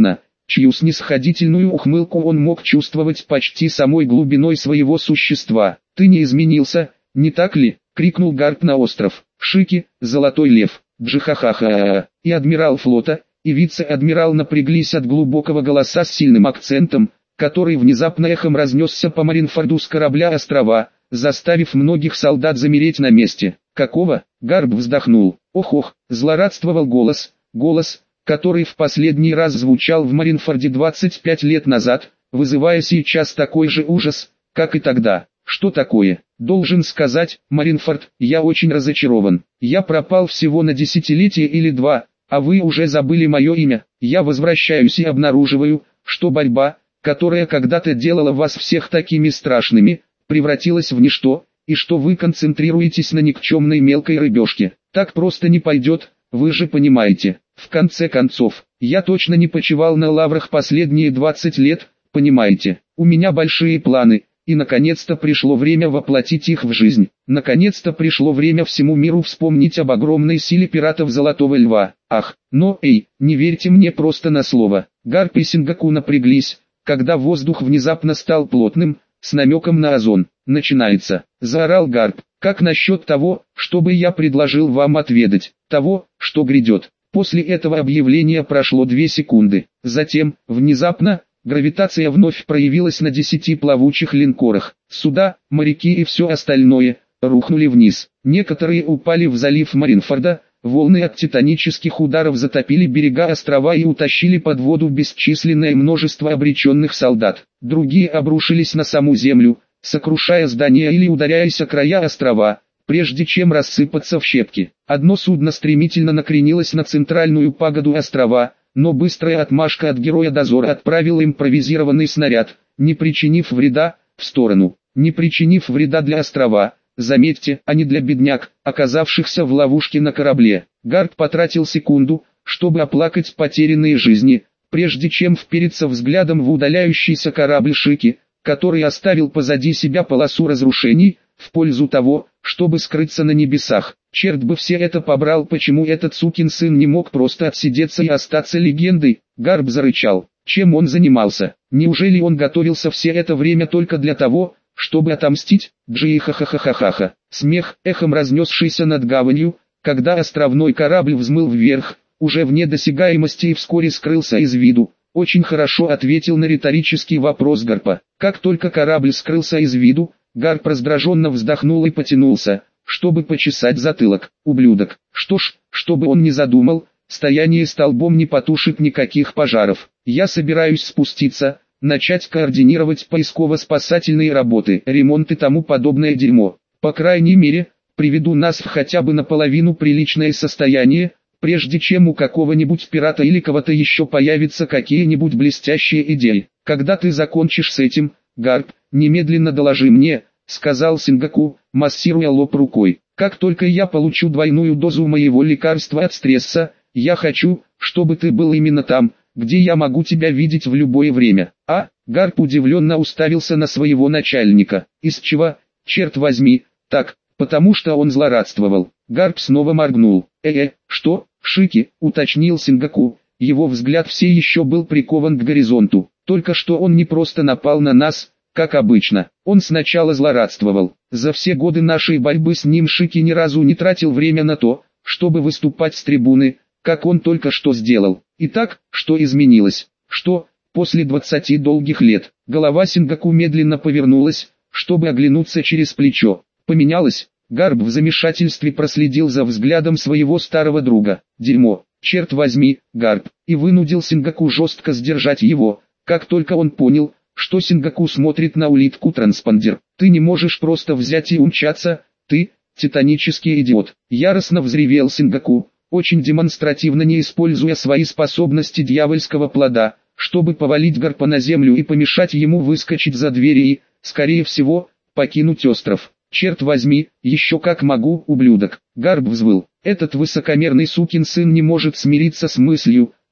чью снисходительную ухмылку он мог чувствовать почти самой глубиной своего существа. «Ты не изменился, не так ли?» — крикнул Гарп на остров. Шики, Золотой Лев, Джихахаха. И адмирал флота, и вице-адмирал напряглись от глубокого голоса с сильным акцентом, который внезапно эхом разнесся по Маринфорду с корабля острова, заставив многих солдат замереть на месте. «Какого?» — Гарп вздохнул. «Ох-ох!» — злорадствовал голос, который в последний раз звучал в Маринфорде 25 лет назад, вызывая сейчас такой же ужас, как и тогда. «Что такое?» «Должен сказать, Маринфорд, я очень разочарован. Я пропал всего на десятилетие или два, а вы уже забыли мое имя. Я возвращаюсь и обнаруживаю, что борьба, которая когда-то делала вас всех такими страшными, превратилась в ничто, и что вы концентрируетесь на никчемной мелкой рыбешке. Так просто не пойдет, вы же понимаете. В конце концов, я точно не почивал на лаврах последние 20 лет, понимаете. У меня большие планы, и наконец-то пришло время воплотить их в жизнь. Наконец-то пришло время всему миру вспомнить об огромной силе пиратов Золотого Льва. Ах, но эй, не верьте мне просто на слово». Гарп и Сингаку напряглись, когда воздух внезапно стал плотным, с намеком на озон. «Начинается», — заорал Гарп. «Как насчет того, чтобы я предложил вам отведать того, что грядет?» После этого объявления прошло 2 секунды. Затем, внезапно, гравитация вновь проявилась на 10 плавучих линкорах. Суда, моряки и все остальное рухнули вниз. Некоторые упали в залив Маринфорда, волны от титанических ударов затопили берега острова и утащили под воду бесчисленное множество обреченных солдат. Другие обрушились на саму землю, сокрушая здания или ударяясь о края острова, прежде чем рассыпаться в щепки. Одно судно стремительно накренилось на центральную пагоду острова, но быстрая отмашка от героя дозора отправила импровизированный снаряд, не причинив вреда, в сторону. Не причинив вреда для острова, заметьте, а не для бедняк, оказавшихся в ловушке на корабле. Гарп потратил секунду, чтобы оплакать потерянные жизни, прежде чем впериться взглядом в удаляющийся корабль Шики, который оставил позади себя полосу разрушений, в пользу того, чтобы скрыться на небесах. Черт бы все это побрал, почему этот сукин сын не мог просто отсидеться и остаться легендой? Гарп зарычал. Чем он занимался? Неужели он готовился все это время только для того, чтобы отомстить? Джи-ха-ха-ха-ха-ха. Смех, эхом разнесшийся над гаванью, когда островной корабль взмыл вверх, уже вне досягаемости и вскоре скрылся из виду. Очень хорошо ответил на риторический вопрос Гарпа. Как только корабль скрылся из виду, Гарп раздраженно вздохнул и потянулся, чтобы почесать затылок. Ублюдок. Что ж, что бы он ни задумал, стояние столбом не потушит никаких пожаров. Я собираюсь спуститься, начать координировать поисково-спасательные работы, ремонт и тому подобное дерьмо. По крайней мере, приведу нас в хотя бы наполовину приличное состояние, прежде чем у какого-нибудь пирата или кого-то еще появятся какие-нибудь блестящие идеи. Когда ты закончишь с этим, Гарп, немедленно доложи мне, сказал Сингаку, массируя лоб рукой. Как только я получу двойную дозу моего лекарства от стресса, я хочу, чтобы ты был именно там, где я могу тебя видеть в любое время. Гарп удивленно уставился на своего начальника. Из чего, черт возьми, так, потому что он злорадствовал. Гарп снова моргнул. Что, Шики, уточнил Сингаку, его взгляд все еще был прикован к горизонту. Только что он не просто напал на нас, как обычно, он сначала злорадствовал. За все годы нашей борьбы с ним Шики ни разу не тратил время на то, чтобы выступать с трибуны, как он только что сделал. Итак, что изменилось? Что, после 20 долгих лет, голова Сингаку медленно повернулась, чтобы оглянуться через плечо. Поменялось? Гарп в замешательстве проследил за взглядом своего старого друга. Дерьмо, черт возьми, Гарп, и вынудил Сингаку жестко сдержать его, как только он понял, что Сингаку смотрит на улитку-транспондер. Ты не можешь просто взять и умчаться, ты, титанический идиот. Яростно взревел Сингаку, очень демонстративно не используя свои способности дьявольского плода, чтобы повалить Гарпа на землю и помешать ему выскочить за двери и, скорее всего, покинуть остров. Черт возьми, еще как могу, ублюдок. Гарп взвыл. Этот высокомерный сукин сын не может смириться с мыслью,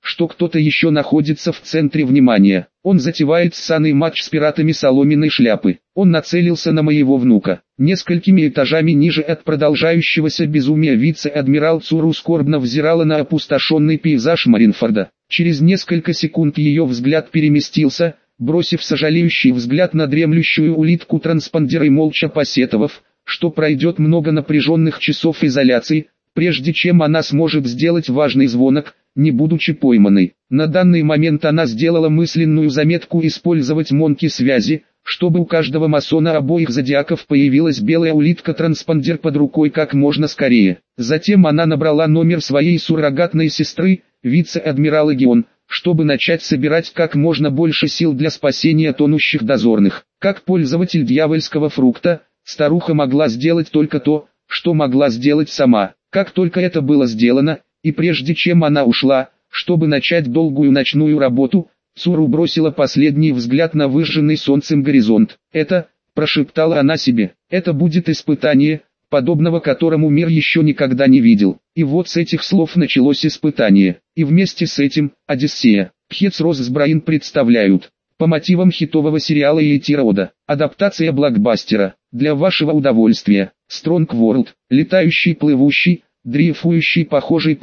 что кто-то еще находится в центре внимания. Он затевает ссаный матч с пиратами соломенной шляпы. Он нацелился на моего внука. Несколькими этажами ниже от продолжающегося безумия вице-адмирал Цуру скорбно взирала на опустошенный пейзаж Маринфорда. Через несколько секунд ее взгляд переместился, бросив сожалеющий взгляд на дремлющую улитку транспондера и молча посетовав, что пройдет много напряженных часов изоляции, прежде чем она сможет сделать важный звонок, не будучи пойманной. На данный момент она сделала мысленную заметку использовать монки связи, чтобы у каждого масона обоих зодиаков появилась белая улитка-транспондер под рукой как можно скорее. Затем она набрала номер своей суррогатной сестры, вице-адмирала Гион, чтобы начать собирать как можно больше сил для спасения тонущих дозорных. Как пользователь дьявольского фрукта, старуха могла сделать только то, что могла сделать сама. Как только это было сделано, и прежде чем она ушла, чтобы начать долгую ночную работу, Цуру бросила последний взгляд на выжженный солнцем горизонт. «Это», — прошептала она себе, — «это будет испытание, подобного которому мир еще никогда не видел». И вот с этих слов началось испытание. И вместе с этим, Одиссея, Пхец Росбраин представляют, по мотивам хитового сериала Элитирода, адаптация блокбастера, для вашего удовольствия, Strong World, летающий, плывущий, дрейфующий, похожий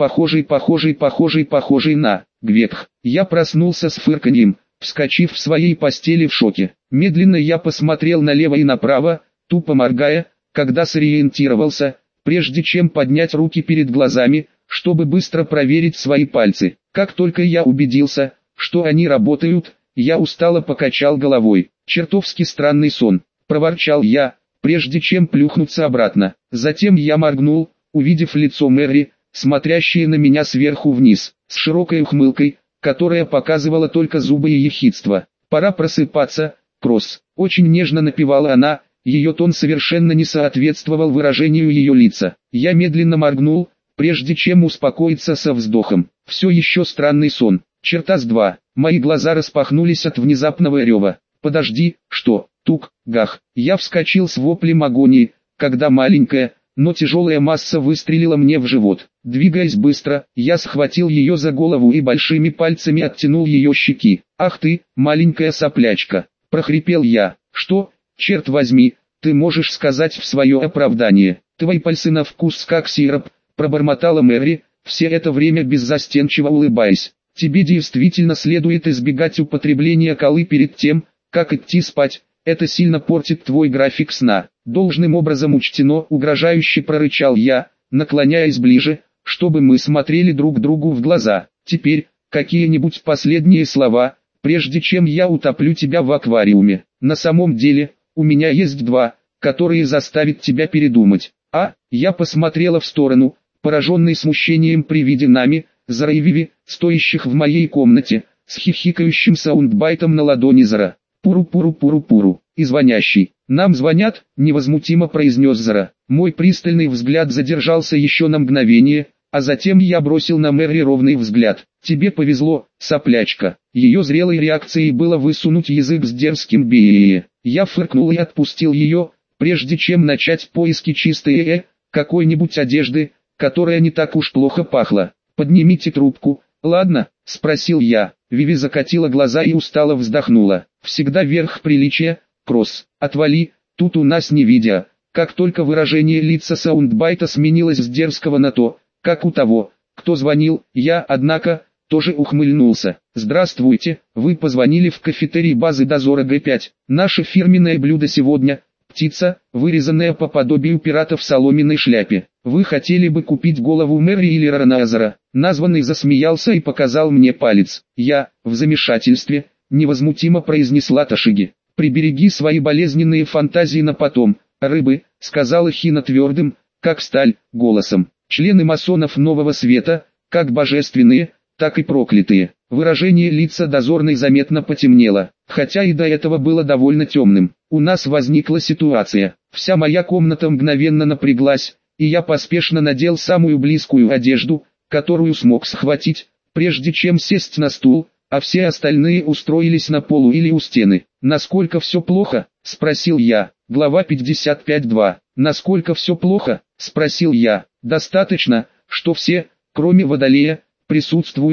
на Гвекх. Я проснулся с фырканьем, вскочив в своей постели в шоке. Медленно я посмотрел налево и направо, тупо моргая, когда сориентировался, прежде чем поднять руки перед глазами, чтобы быстро проверить свои пальцы. Как только я убедился, что они работают, я устало покачал головой. «Чертовски странный сон», — проворчал я, прежде чем плюхнуться обратно. Затем я моргнул, увидев лицо Мэри, смотрящее на меня сверху вниз, с широкой ухмылкой, которая показывала только зубы и ехидство. «Пора просыпаться, Кросс», — очень нежно напевала она, ее тон совершенно не соответствовал выражению ее лица. Я медленно моргнул, прежде чем успокоиться со вздохом. Все еще странный сон. Черта с два. Мои глаза распахнулись от внезапного рева. «Подожди, что?» Тук, гах. Я вскочил с воплем агонии, когда маленькая, но тяжелая масса выстрелила мне в живот. Двигаясь быстро, я схватил ее за голову и большими пальцами оттянул ее щеки. «Ах ты, маленькая соплячка!» – прохрипел я. «Что, черт возьми, ты можешь сказать в свое оправдание? Твои пальцы на вкус как сироп», – пробормотала Мэри, все это время беззастенчиво улыбаясь. «Тебе действительно следует избегать употребления колы перед тем, как идти спать. Это сильно портит твой график сна». «Должным образом учтено», — угрожающе прорычал я, наклоняясь ближе, чтобы мы смотрели друг другу в глаза. «Теперь, какие-нибудь последние слова, прежде чем я утоплю тебя в аквариуме. На самом деле, у меня есть два, которые заставят тебя передумать». Я посмотрела в сторону, пораженный смущением при виде нами, Зара и Виви, стоящих в моей комнате, с хихикающим саундбайтом на ладони Зара. «Пуру-пуру-пуру-пуру», и звонящий. «Нам звонят», — невозмутимо произнес Зара. Мой пристальный взгляд задержался еще на мгновение, а затем я бросил на Мэри ровный взгляд. «Тебе повезло, соплячка». Ее зрелой реакцией было высунуть язык с дерзким «бе». Я фыркнул и отпустил ее, прежде чем начать поиски чистой какой-нибудь одежды, которая не так уж плохо пахла. «Поднимите трубку». «Ладно», — спросил я. Виви закатила глаза и устало вздохнула. «Всегда верх приличия, Кросс. Отвали, тут у нас не видео». Как только выражение лица саундбайта сменилось с дерзкого на то, как у того, кто звонил, я, однако, тоже ухмыльнулся. «Здравствуйте, вы позвонили в кафетерий базы дозора Г5. Наше фирменное блюдо сегодня – птица, вырезанная по подобию пирата в соломенной шляпе. Вы хотели бы купить голову Мэри или Раназара?» Названный засмеялся и показал мне палец. Я, в замешательстве, невозмутимо произнесла Ташиги. «Прибереги свои болезненные фантазии на потом, рыбы», — сказала Хина твердым, как сталь, голосом. «Члены масонов Нового Света, как божественные, так и проклятые». Выражение лица дозорной заметно потемнело, хотя и до этого было довольно темным. У нас возникла ситуация. Вся моя комната мгновенно напряглась, и я поспешно надел самую близкую одежду, которую смог схватить, прежде чем сесть на стул, а все остальные устроились на полу или у стены. «Насколько все плохо?» – спросил я. Глава 55.2. «Насколько все плохо?» – спросил я. «Достаточно, что все, кроме Водолея, присутствуют,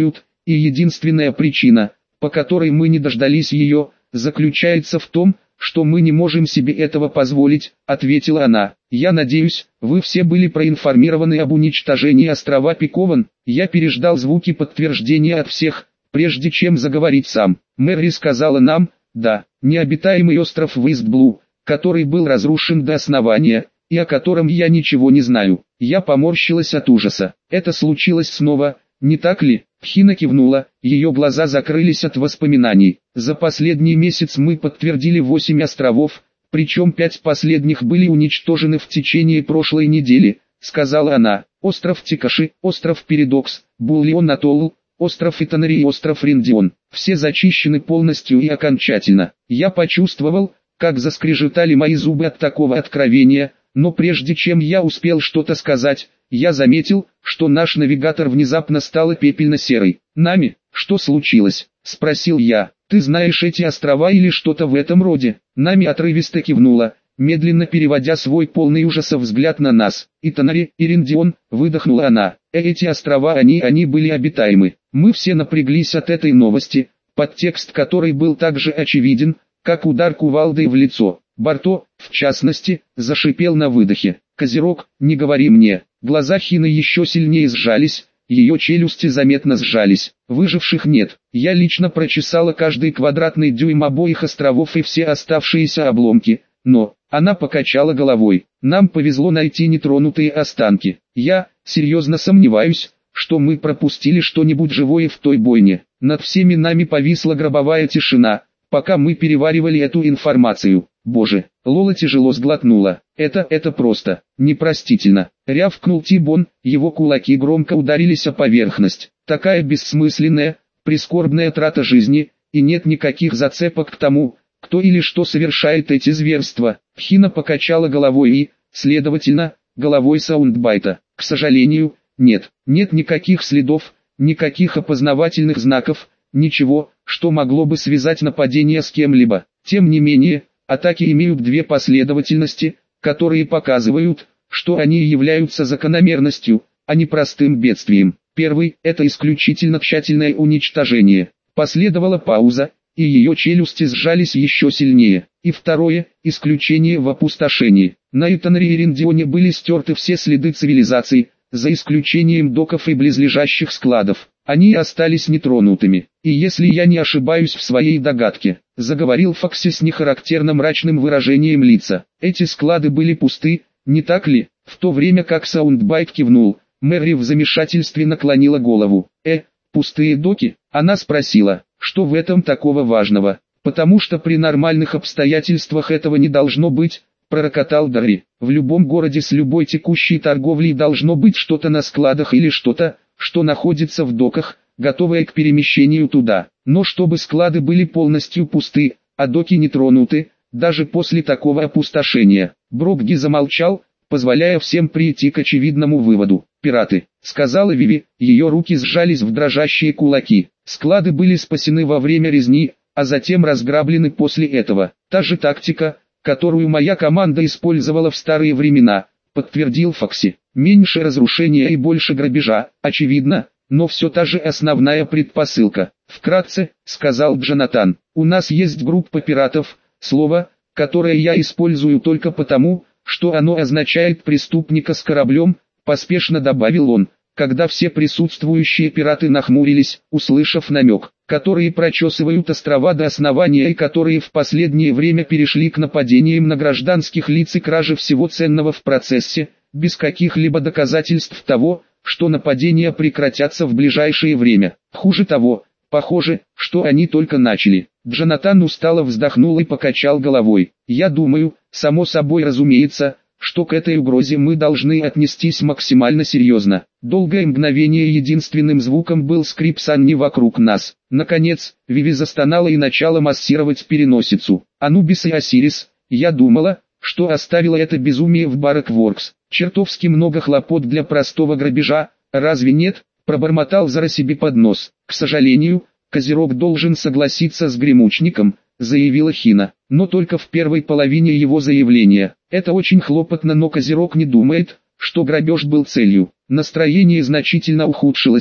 и единственная причина, по которой мы не дождались ее, заключается в том, что мы не можем себе этого позволить», — ответила она. «Я надеюсь, вы все были проинформированы об уничтожении острова Пикован». Я переждал звуки подтверждения от всех, прежде чем заговорить сам. Мэри сказала нам: «Да, необитаемый остров Вестблу, который был разрушен до основания, и о котором я ничего не знаю». Я поморщилась от ужаса. «Это случилось снова, не так ли?» Хина кивнула, ее глаза закрылись от воспоминаний. «За последний месяц мы подтвердили 8 островов, причем 5 последних были уничтожены в течение прошлой недели», — сказала она. «Остров Тикаши, остров Передокс, Буллион-Атолл, остров Итанари и остров Риндион. Все зачищены полностью и окончательно». Я почувствовал, как заскрежетали мои зубы от такого откровения, но прежде чем я успел что-то сказать, я заметил, что наш навигатор внезапно стал пепельно-серый. «Нами, что случилось?» — спросил я. «Ты знаешь эти острова или что-то в этом роде?» Нами отрывисто кивнула, медленно переводя свой полный ужаса взгляд на нас. «Итанари и Риндион», — выдохнула она. «Эти острова они были обитаемы». Мы все напряглись от этой новости, подтекст которой был так же очевиден, как удар кувалдой в лицо. Барто, в частности, зашипел на выдохе. «Козерог, не говори мне». Глаза Хины еще сильнее сжались, ее челюсти заметно сжались. «Выживших нет. Я лично прочесала каждый квадратный дюйм обоих островов и все оставшиеся обломки, но...» Она покачала головой. «Нам повезло найти нетронутые останки. Я серьезно сомневаюсь, что мы пропустили что-нибудь живое в той бойне». Над всеми нами повисла гробовая тишина, пока мы переваривали эту информацию. «Боже!» Лола тяжело сглотнула. Это просто непростительно», — рявкнул Тибон, его кулаки громко ударились о поверхность. «Такая бессмысленная, прискорбная трата жизни, и нет никаких зацепок к тому, кто или что совершает эти зверства». Хина покачала головой и, следовательно, головой Саундбайта. «К сожалению, нет никаких следов, никаких опознавательных знаков, ничего, что могло бы связать нападение с кем-либо. Тем не менее, атаки имеют две последовательности, которые показывают, что они являются закономерностью, а не простым бедствием. Первый – это исключительно тщательное уничтожение». Последовала пауза, и ее челюсти сжались еще сильнее. «И второе – исключение в опустошении. На Итанари и Риндионе были стерты все следы цивилизации, за исключением доков и близлежащих складов. Они остались нетронутыми. И если я не ошибаюсь в своей догадке», — заговорил Фокси с нехарактерно мрачным выражением лица, — «эти склады были пусты, не так ли?» В то время как Саундбайт кивнул, Мэри в замешательстве наклонила голову. Пустые доки?» Она спросила, что в этом такого важного. «Потому что при нормальных обстоятельствах этого не должно быть», — пророкотал Дарри. «В любом городе с любой текущей торговлей должно быть что-то на складах или что-то, что находится в доках, готовое к перемещению туда. Но чтобы склады были полностью пусты, а доки не тронуты, даже после такого опустошения». Брокги замолчал, позволяя всем прийти к очевидному выводу. «Пираты», — сказала Виви, ее руки сжались в дрожащие кулаки. «Склады были спасены во время резни, а затем разграблены после этого. Та же тактика, которую моя команда использовала в старые времена», — подтвердил Фокси. «Меньше разрушения и больше грабежа, очевидно, но все та же основная предпосылка». «Вкратце», — сказал Джонатан, — «у нас есть группа пиратов, слово, которое я использую только потому, что оно означает преступника с кораблем», — поспешно добавил он, когда все присутствующие пираты нахмурились, услышав намек, «которые прочесывают острова до основания и которые в последнее время перешли к нападениям на гражданских лиц и краже всего ценного в процессе, без каких-либо доказательств того, что нападения прекратятся в ближайшее время. Хуже того, похоже, что они только начали». Джонатан устало вздохнул и покачал головой. «Я думаю, само собой разумеется, что к этой угрозе мы должны отнестись максимально серьезно». Долгое мгновение единственным звуком был скрип санни вокруг нас. Наконец, Виви застонала и начала массировать переносицу. «Анубис и Осирис, я думала, что оставила это безумие в Барракворкс. Чертовски много хлопот для простого грабежа, разве нет?» — пробормотал Зара себе под нос. «К сожалению, Козерог должен согласиться с Гремучником», — заявила Хина, — «но только в первой половине его заявления. Это очень хлопотно, но Козерог не думает, что грабеж был целью». Настроение значительно ухудшилось,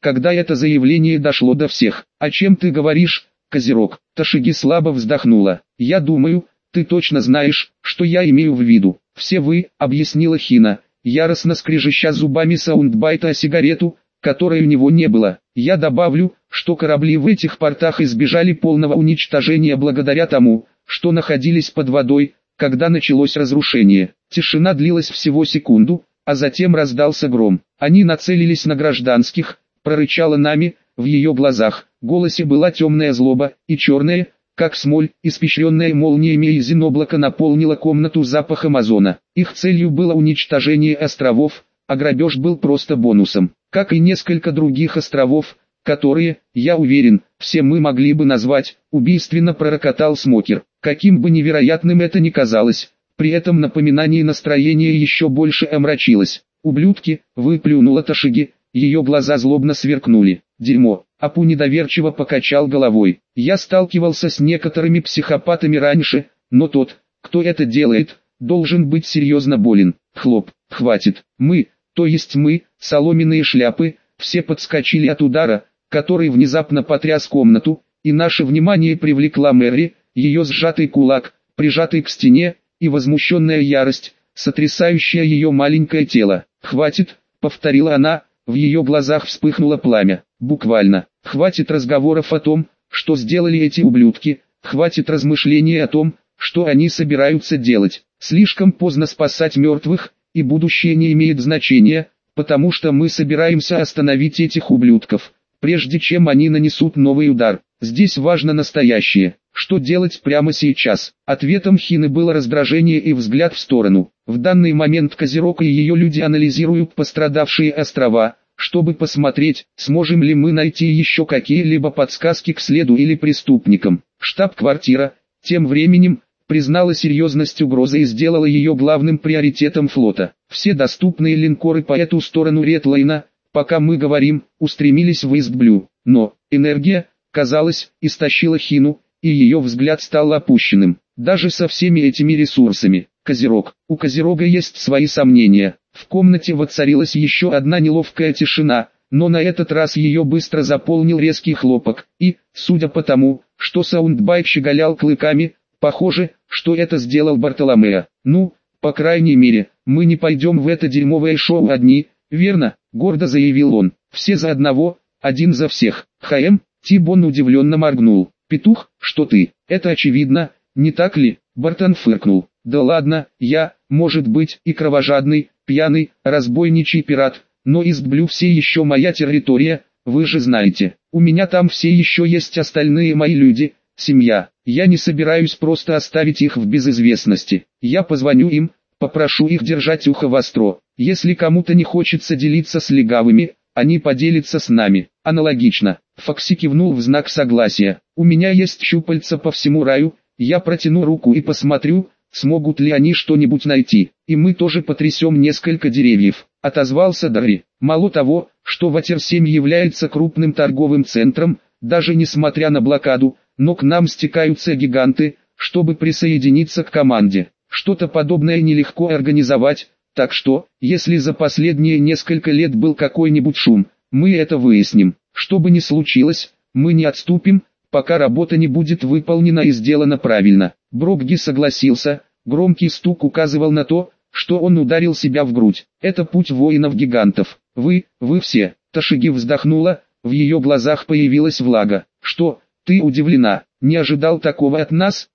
когда это заявление дошло до всех. «О чем ты говоришь, Козерог?» Ташиги слабо вздохнула. «Я думаю, ты точно знаешь, что я имею в виду. Все вы», — объяснила Хина, яростно скрежеща зубами саундбайта о сигарету, которой у него не было. «Я добавлю, что корабли в этих портах избежали полного уничтожения благодаря тому, что находились под водой, когда началось разрушение». Тишина длилась всего секунду, а затем раздался гром. «Они нацелились на гражданских», — прорычала Нами, в ее глазах, голосе была темная злоба, и черная, как смоль, испещренная молниями из облака наполнила комнату запахом озона. Их целью было уничтожение островов, а грабеж был просто бонусом. Как и несколько других островов, которые, я уверен, все мы могли бы назвать, убийственно пророкотал Смокер. Каким бы невероятным это ни казалось, при этом напоминание настроения еще больше омрачилось. «Ублюдки», — выплюнула Ташиги, ее глаза злобно сверкнули. «Дерьмо». Апу недоверчиво покачал головой. «Я сталкивался с некоторыми психопатами раньше, но тот, кто это делает, должен быть серьезно болен». Хлоп. «Хватит». Мы, то есть мы, соломенные шляпы, все подскочили от удара, который внезапно потряс комнату, и наше внимание привлекла Мэри, ее сжатый кулак, прижатый к стене, и возмущенная ярость, сотрясающая ее маленькое тело. «Хватит», — повторила она, в ее глазах вспыхнуло пламя. «Буквально. Хватит разговоров о том, что сделали эти ублюдки, хватит размышлений о том, что они собираются делать. Слишком поздно спасать мертвых, и будущее не имеет значения, потому что мы собираемся остановить этих ублюдков, прежде чем они нанесут новый удар. Здесь важно настоящее. Что делать прямо сейчас?» Ответом Хины было раздражение и взгляд в сторону. В данный момент Козерог и ее люди анализируют пострадавшие острова, чтобы посмотреть, сможем ли мы найти еще какие-либо подсказки к следу или преступникам. Штаб-квартира, тем временем, признала серьезность угрозы и сделала ее главным приоритетом флота. Все доступные линкоры по эту сторону Редлайна, пока мы говорим, устремились в Истблю. Но энергия, казалось, истощила Хину, и ее взгляд стал опущенным. Даже со всеми этими ресурсами. Козерог. У Козерога есть свои сомнения. В комнате воцарилась еще одна неловкая тишина, но на этот раз ее быстро заполнил резкий хлопок, и, судя по тому, что саундбайт щеголял клыками, похоже, что это сделал Бартоломео. «Ну, по крайней мере, мы не пойдем в это дерьмовое шоу одни, верно?» — гордо заявил он. «Все за одного, один за всех». «ХМ?» — Тибон удивленно моргнул. «Петух, что ты? Это очевидно, не так ли?» Бартон фыркнул. «Да ладно, я, может быть, и кровожадный, пьяный, разбойничий пират, но Истблю все еще моя территория, вы же знаете. У меня там все еще есть остальные мои люди, семья. Я не собираюсь просто оставить их в безызвестности. Я позвоню им, попрошу их держать ухо востро. Если кому-то не хочется делиться с легавыми, они поделятся с нами». Аналогично. Фокси кивнул в знак согласия. «У меня есть щупальца по всему раю, я протяну руку и посмотрю, смогут ли они что-нибудь найти. И мы тоже потрясем несколько деревьев», — отозвался Дарри. «Мало того, что Ватер-7 является крупным торговым центром, даже несмотря на блокаду, но к нам стекаются гиганты, чтобы присоединиться к команде. Что-то подобное нелегко организовать, так что, если за последние несколько лет был какой-нибудь шум, мы это выясним. Что бы ни случилось, мы не отступим, пока работа не будет выполнена и сделана правильно». Брокги согласился, громкий стук указывал на то, что он ударил себя в грудь. «Это путь воинов-гигантов. Вы все». Ташиги вздохнула, в ее глазах появилась влага. «Что, ты удивлена? Не ожидал такого от нас?»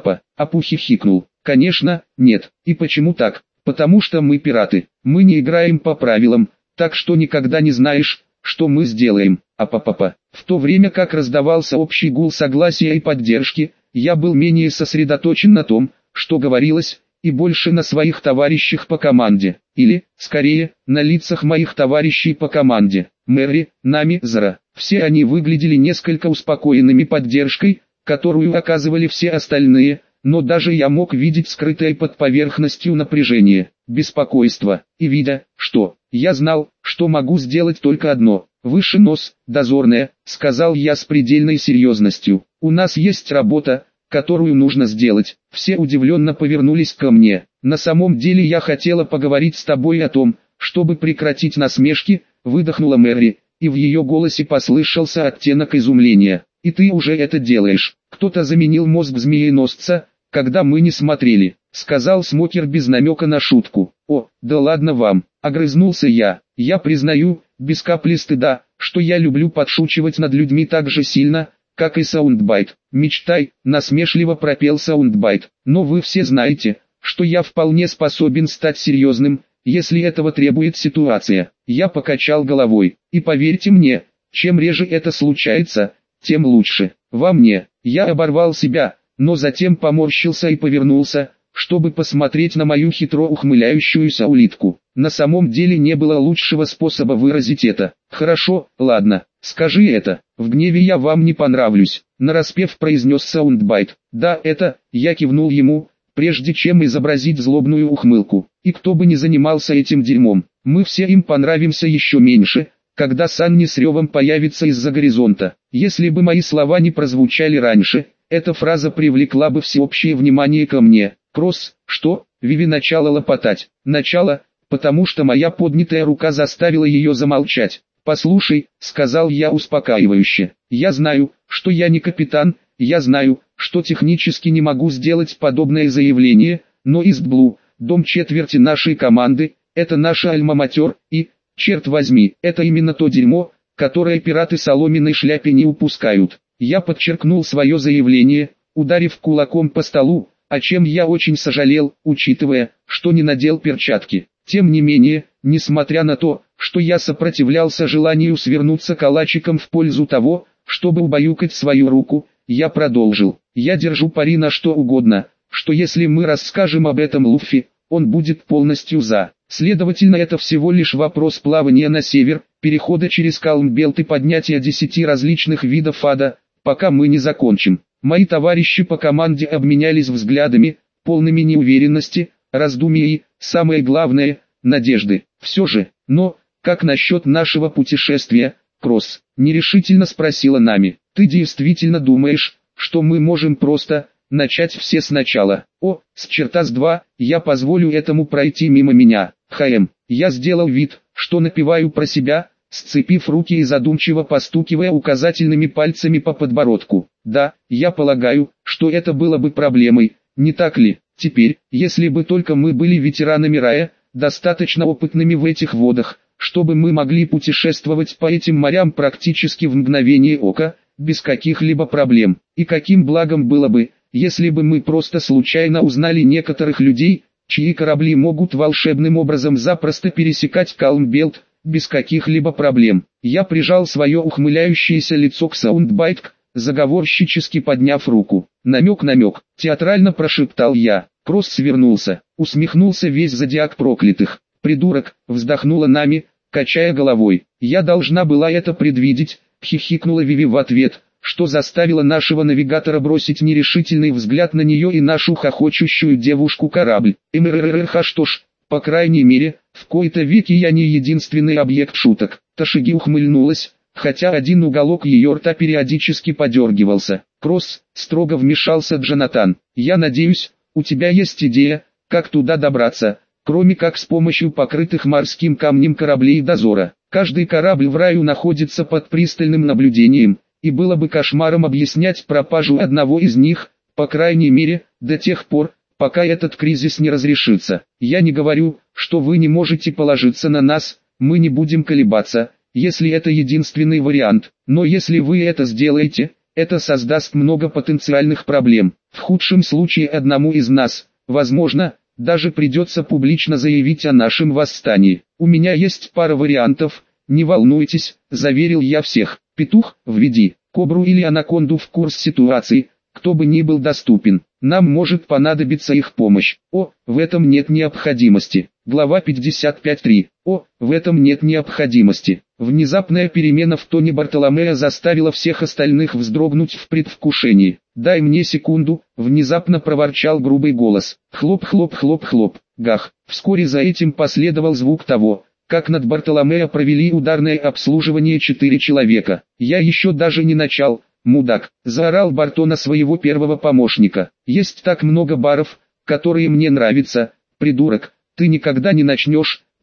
Апу хихикнул. «Конечно, нет. И почему так? Потому что мы пираты. Мы не играем по правилам, так что никогда не знаешь, что мы сделаем». В то время как раздавался общий гул согласия и поддержки, я был менее сосредоточен на том, что говорилось, и больше на своих товарищах по команде. Или, скорее, на лицах моих товарищей по команде. Мэри, Нами, Зара. Все они выглядели несколько успокоенными поддержкой, которую оказывали все остальные, но даже я мог видеть скрытое под поверхностью напряжение, беспокойство, и видя, что, я знал, что могу сделать только одно. «Выше нос, дозорная», — сказал я с предельной серьезностью. «У нас есть работа, которую нужно сделать». Все удивленно повернулись ко мне. «На самом деле я хотела поговорить с тобой о том, чтобы прекратить насмешки», — выдохнула Мэри. и в ее голосе послышался оттенок изумления. «И ты уже это делаешь. Кто-то заменил мозг змееносца, когда мы не смотрели», — сказал Смокер без намека на шутку. «О, да ладно вам», — огрызнулся я. «Я признаю, без капли стыда, что я люблю подшучивать над людьми так же сильно, как и Саундбайт. Мечтай», — насмешливо пропел Саундбайт. «Но вы все знаете, что я вполне способен стать серьезным, если этого требует ситуация». Я покачал головой. «И поверьте мне, чем реже это случается, тем лучше. Во мне». Я оборвал себя, но затем поморщился и повернулся, чтобы посмотреть на мою хитро ухмыляющуюся улитку. На самом деле не было лучшего способа выразить это. «Хорошо, ладно, скажи это. В гневе я вам не понравлюсь», — нараспев произнес Саундбайт. «Да, это», — я кивнул ему, прежде чем изобразить злобную ухмылку. «И кто бы ни занимался этим дерьмом, мы все им понравимся еще меньше, когда Санни с ревом появится из-за горизонта». Если бы мои слова не прозвучали раньше, эта фраза привлекла бы всеобщее внимание ко мне. «Кросс, что?» — Виви начала лопотать. «Начало, потому что моя поднятая рука заставила ее замолчать». «Послушай», — сказал я успокаивающе, — «я знаю, что я не капитан, я знаю, что технически не могу сделать подобное заявление, но Истблу, дом четверти нашей команды, это наша альма-матер, и, черт возьми, это именно то дерьмо, которое пираты соломенной шляпе не упускают». Я подчеркнул свое заявление, ударив кулаком по столу, о чем я очень сожалел, учитывая, что не надел перчатки. Тем не менее, несмотря на то, что я сопротивлялся желанию свернуться калачиком в пользу того, чтобы убаюкать свою руку, я продолжил. «Я держу пари на что угодно, что если мы расскажем об этом Луффи, он будет полностью за. Следовательно, это всего лишь вопрос плавания на север, перехода через Калмбелт и поднятия 10 различных видов ада, пока мы не закончим». Мои товарищи по команде обменялись взглядами, полными неуверенности, раздумий и, самое главное, надежды. «Все же, но, как насчет нашего путешествия, Кросс?» — нерешительно спросила Нами. «Ты действительно думаешь, что мы можем просто начать все сначала?» «О, с черта с два, я позволю этому пройти мимо меня». Я сделал вид, что напеваю про себя, сцепив руки и задумчиво постукивая указательными пальцами по подбородку. «Да, я полагаю, что это было бы проблемой, не так ли? Теперь, если бы только мы были ветеранами рая, достаточно опытными в этих водах, чтобы мы могли путешествовать по этим морям практически в мгновение ока, без каких-либо проблем. И каким благом было бы, если бы мы просто случайно узнали некоторых людей, чьи корабли могут волшебным образом запросто пересекать Калмбелт, без каких-либо проблем». Я прижал свое ухмыляющееся лицо к Саундбайт, заговорщически подняв руку. «Намек», — театрально прошептал я. Кросс свернулся, усмехнулся весь зодиак проклятых. «Придурок», — вздохнула Нами, качая головой. «Я должна была это предвидеть», — хихикнула Виви в ответ, что заставило нашего навигатора бросить нерешительный взгляд на нее и нашу хохочущую девушку-корабль. Что ж, по крайней мере, в кои-то веки я не единственный объект шуток. Ташиги ухмыльнулась, хотя один уголок ее рта периодически подергивался. «Кросс», — строго вмешался Джонатан, — «я надеюсь, у тебя есть идея, как туда добраться, кроме как с помощью покрытых морским камнем кораблей дозора. Каждый корабль в раю находится под пристальным наблюдением, и было бы кошмаром объяснять пропажу одного из них, по крайней мере, до тех пор, пока этот кризис не разрешится. Я не говорю, что вы не можете положиться на нас, мы не будем колебаться, если это единственный вариант, но если вы это сделаете, это создаст много потенциальных проблем. В худшем случае одному из нас, возможно, даже придется публично заявить о нашем восстании. У меня есть пара вариантов, не волнуйтесь, заверил я всех. Петух, введи Кобру или Анаконду в курс ситуации, кто бы ни был доступен. Нам может понадобиться их помощь. О, в этом нет необходимости. Глава 55.3. О, в этом нет необходимости. Внезапная перемена в тоне Бартоломея заставила всех остальных вздрогнуть в предвкушении. «Дай мне секунду», — внезапно проворчал грубый голос. Хлоп-хлоп-хлоп-хлоп. Гах. Вскоре за этим последовал звук того, как над Бартоломея провели ударное обслуживание 4 человека. «Я еще даже не начал, мудак», — заорал Барто на своего первого помощника. «Есть так много баров, которые мне нравятся, придурок, ты никогда не начнешь»,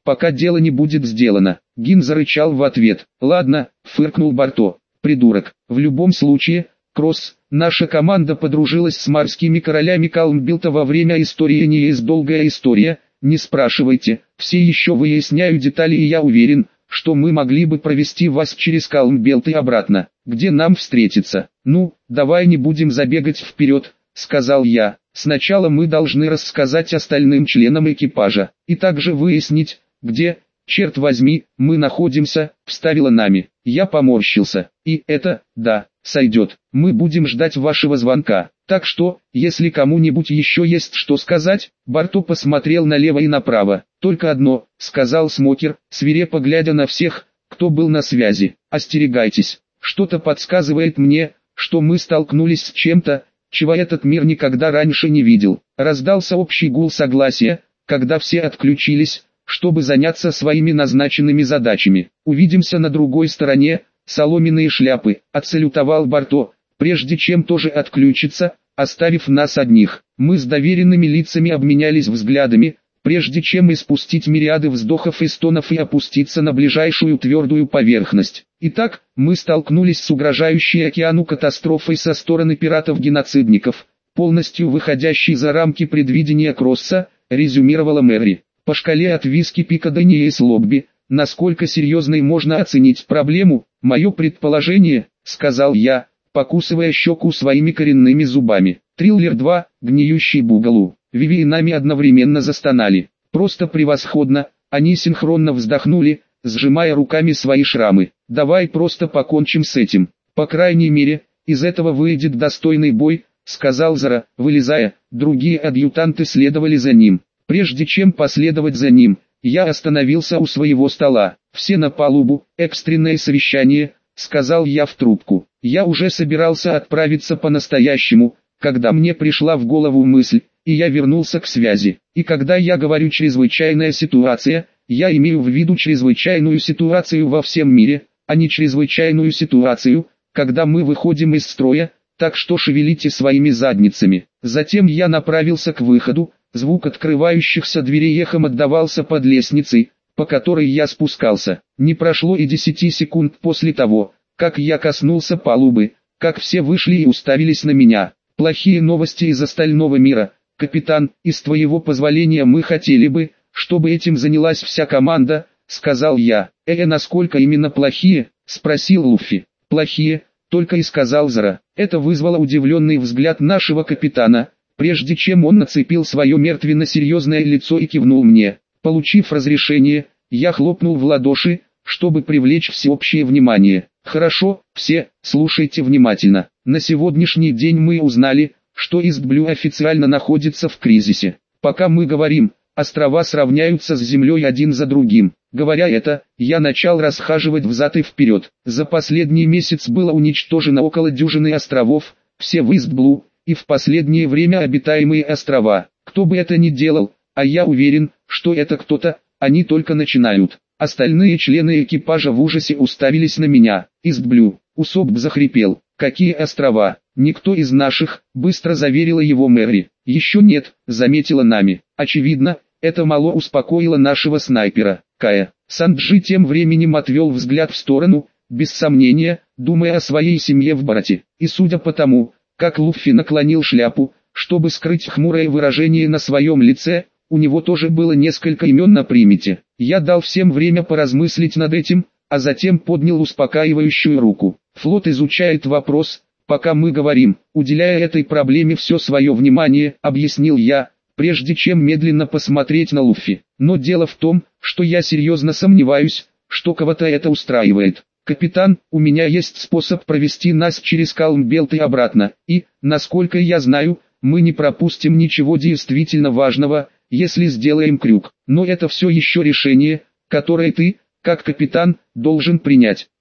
пока дело не будет сделано. Гин зарычал в ответ. Ладно, фыркнул Барто. Придурок. В любом случае, Кросс, наша команда подружилась с морскими королями Калмбилта во время истории. Не есть долгая история, не спрашивайте, все еще выясняю детали, и я уверен, что мы могли бы провести вас через Калмбилт и обратно, где нам встретиться. Ну, давай не будем забегать вперед, сказал я. Сначала мы должны рассказать остальным членам экипажа, и также выяснить, где, черт возьми, мы находимся, вставила Нами. Я поморщился. И это, да, сойдет. Мы будем ждать вашего звонка. Так что, если кому-нибудь еще есть что сказать, Барто посмотрел налево и направо. Только одно, сказал Смокер, свирепо глядя на всех, кто был на связи. Остерегайтесь. Что-то подсказывает мне, что мы столкнулись с чем-то, чего этот мир никогда раньше не видел. Раздался общий гул согласия, когда все отключились, чтобы заняться своими назначенными задачами. Увидимся на другой стороне, соломенные шляпы, отсалютовал Барто, прежде чем тоже отключиться, оставив нас одних. Мы с доверенными лицами обменялись взглядами, прежде чем испустить мириады вздохов и стонов и опуститься на ближайшую твердую поверхность. Итак, мы столкнулись с угрожающей океану катастрофой со стороны пиратов-геноцидников, полностью выходящей за рамки предвидения Кросса, резюмировала Мэри. По шкале от виски пика до Ниэс Лобби, насколько серьезной можно оценить проблему, мое предположение, сказал я, покусывая щеку своими коренными зубами. Триллер 2, гниющий Бугалу. Виви и Нами одновременно застонали. Просто превосходно, они синхронно вздохнули, сжимая руками свои шрамы. Давай просто покончим с этим. По крайней мере, из этого выйдет достойный бой, сказал Зара, вылезая. Другие адъютанты следовали за ним. Прежде чем последовать за ним, я остановился у своего стола. Все на палубу, экстренное совещание, сказал я в трубку. Я уже собирался отправиться по-настоящему, когда мне пришла в голову мысль, и я вернулся к связи. И когда я говорю «чрезвычайная ситуация», я имею в виду чрезвычайную ситуацию во всем мире, а не чрезвычайную ситуацию, когда мы выходим из строя, так что шевелите своими задницами. Затем я направился к выходу, звук открывающихся дверей эхом отдавался под лестницей, по которой я спускался. Не прошло и 10 секунд после того, как я коснулся палубы, как все вышли и уставились на меня. Плохие новости из остального мира. Капитан, из твоего позволения мы хотели бы, чтобы этим занялась вся команда, сказал я. Насколько именно плохие? Спросил Луффи. Плохие, только и сказал Зара. Это вызвало удивленный взгляд нашего капитана, прежде чем он нацепил свое мертвенно-серьезное лицо и кивнул мне. Получив разрешение, я хлопнул в ладоши, чтобы привлечь всеобщее внимание. Хорошо, все, слушайте внимательно. На сегодняшний день мы узнали, что Ист-Блю официально находится в кризисе. Пока мы говорим, острова сравняются с землей один за другим. Говоря это, я начал расхаживать взад и вперед. За последний месяц было уничтожено около дюжины островов, все в Ист-Блю, и в последнее время обитаемые острова. Кто бы это ни делал, а я уверен, что это кто-то, они только начинают. Остальные члены экипажа в ужасе уставились на меня. Ист-Блю, Усоп захрипел. Какие острова? Никто из наших, быстро заверила его Мэри. Еще нет, заметила Нами. Очевидно, это мало успокоило нашего снайпера. Кая. Санджи тем временем отвел взгляд в сторону, без сомнения, думая о своей семье в Барате. И судя по тому, как Луффи наклонил шляпу, чтобы скрыть хмурое выражение на своем лице, у него тоже было несколько имен на примете. Я дал всем время поразмыслить над этим, а затем поднял успокаивающую руку. Флот изучает вопрос, пока мы говорим, уделяя этой проблеме все свое внимание, объяснил я, прежде чем медленно посмотреть на Луффи. Но дело в том, что я серьезно сомневаюсь, что кого-то это устраивает. Капитан, у меня есть способ провести нас через Калмбелт и обратно, и, насколько я знаю, мы не пропустим ничего действительно важного, если сделаем крюк. Но это все еще решение, которое ты, как капитан, должен принять.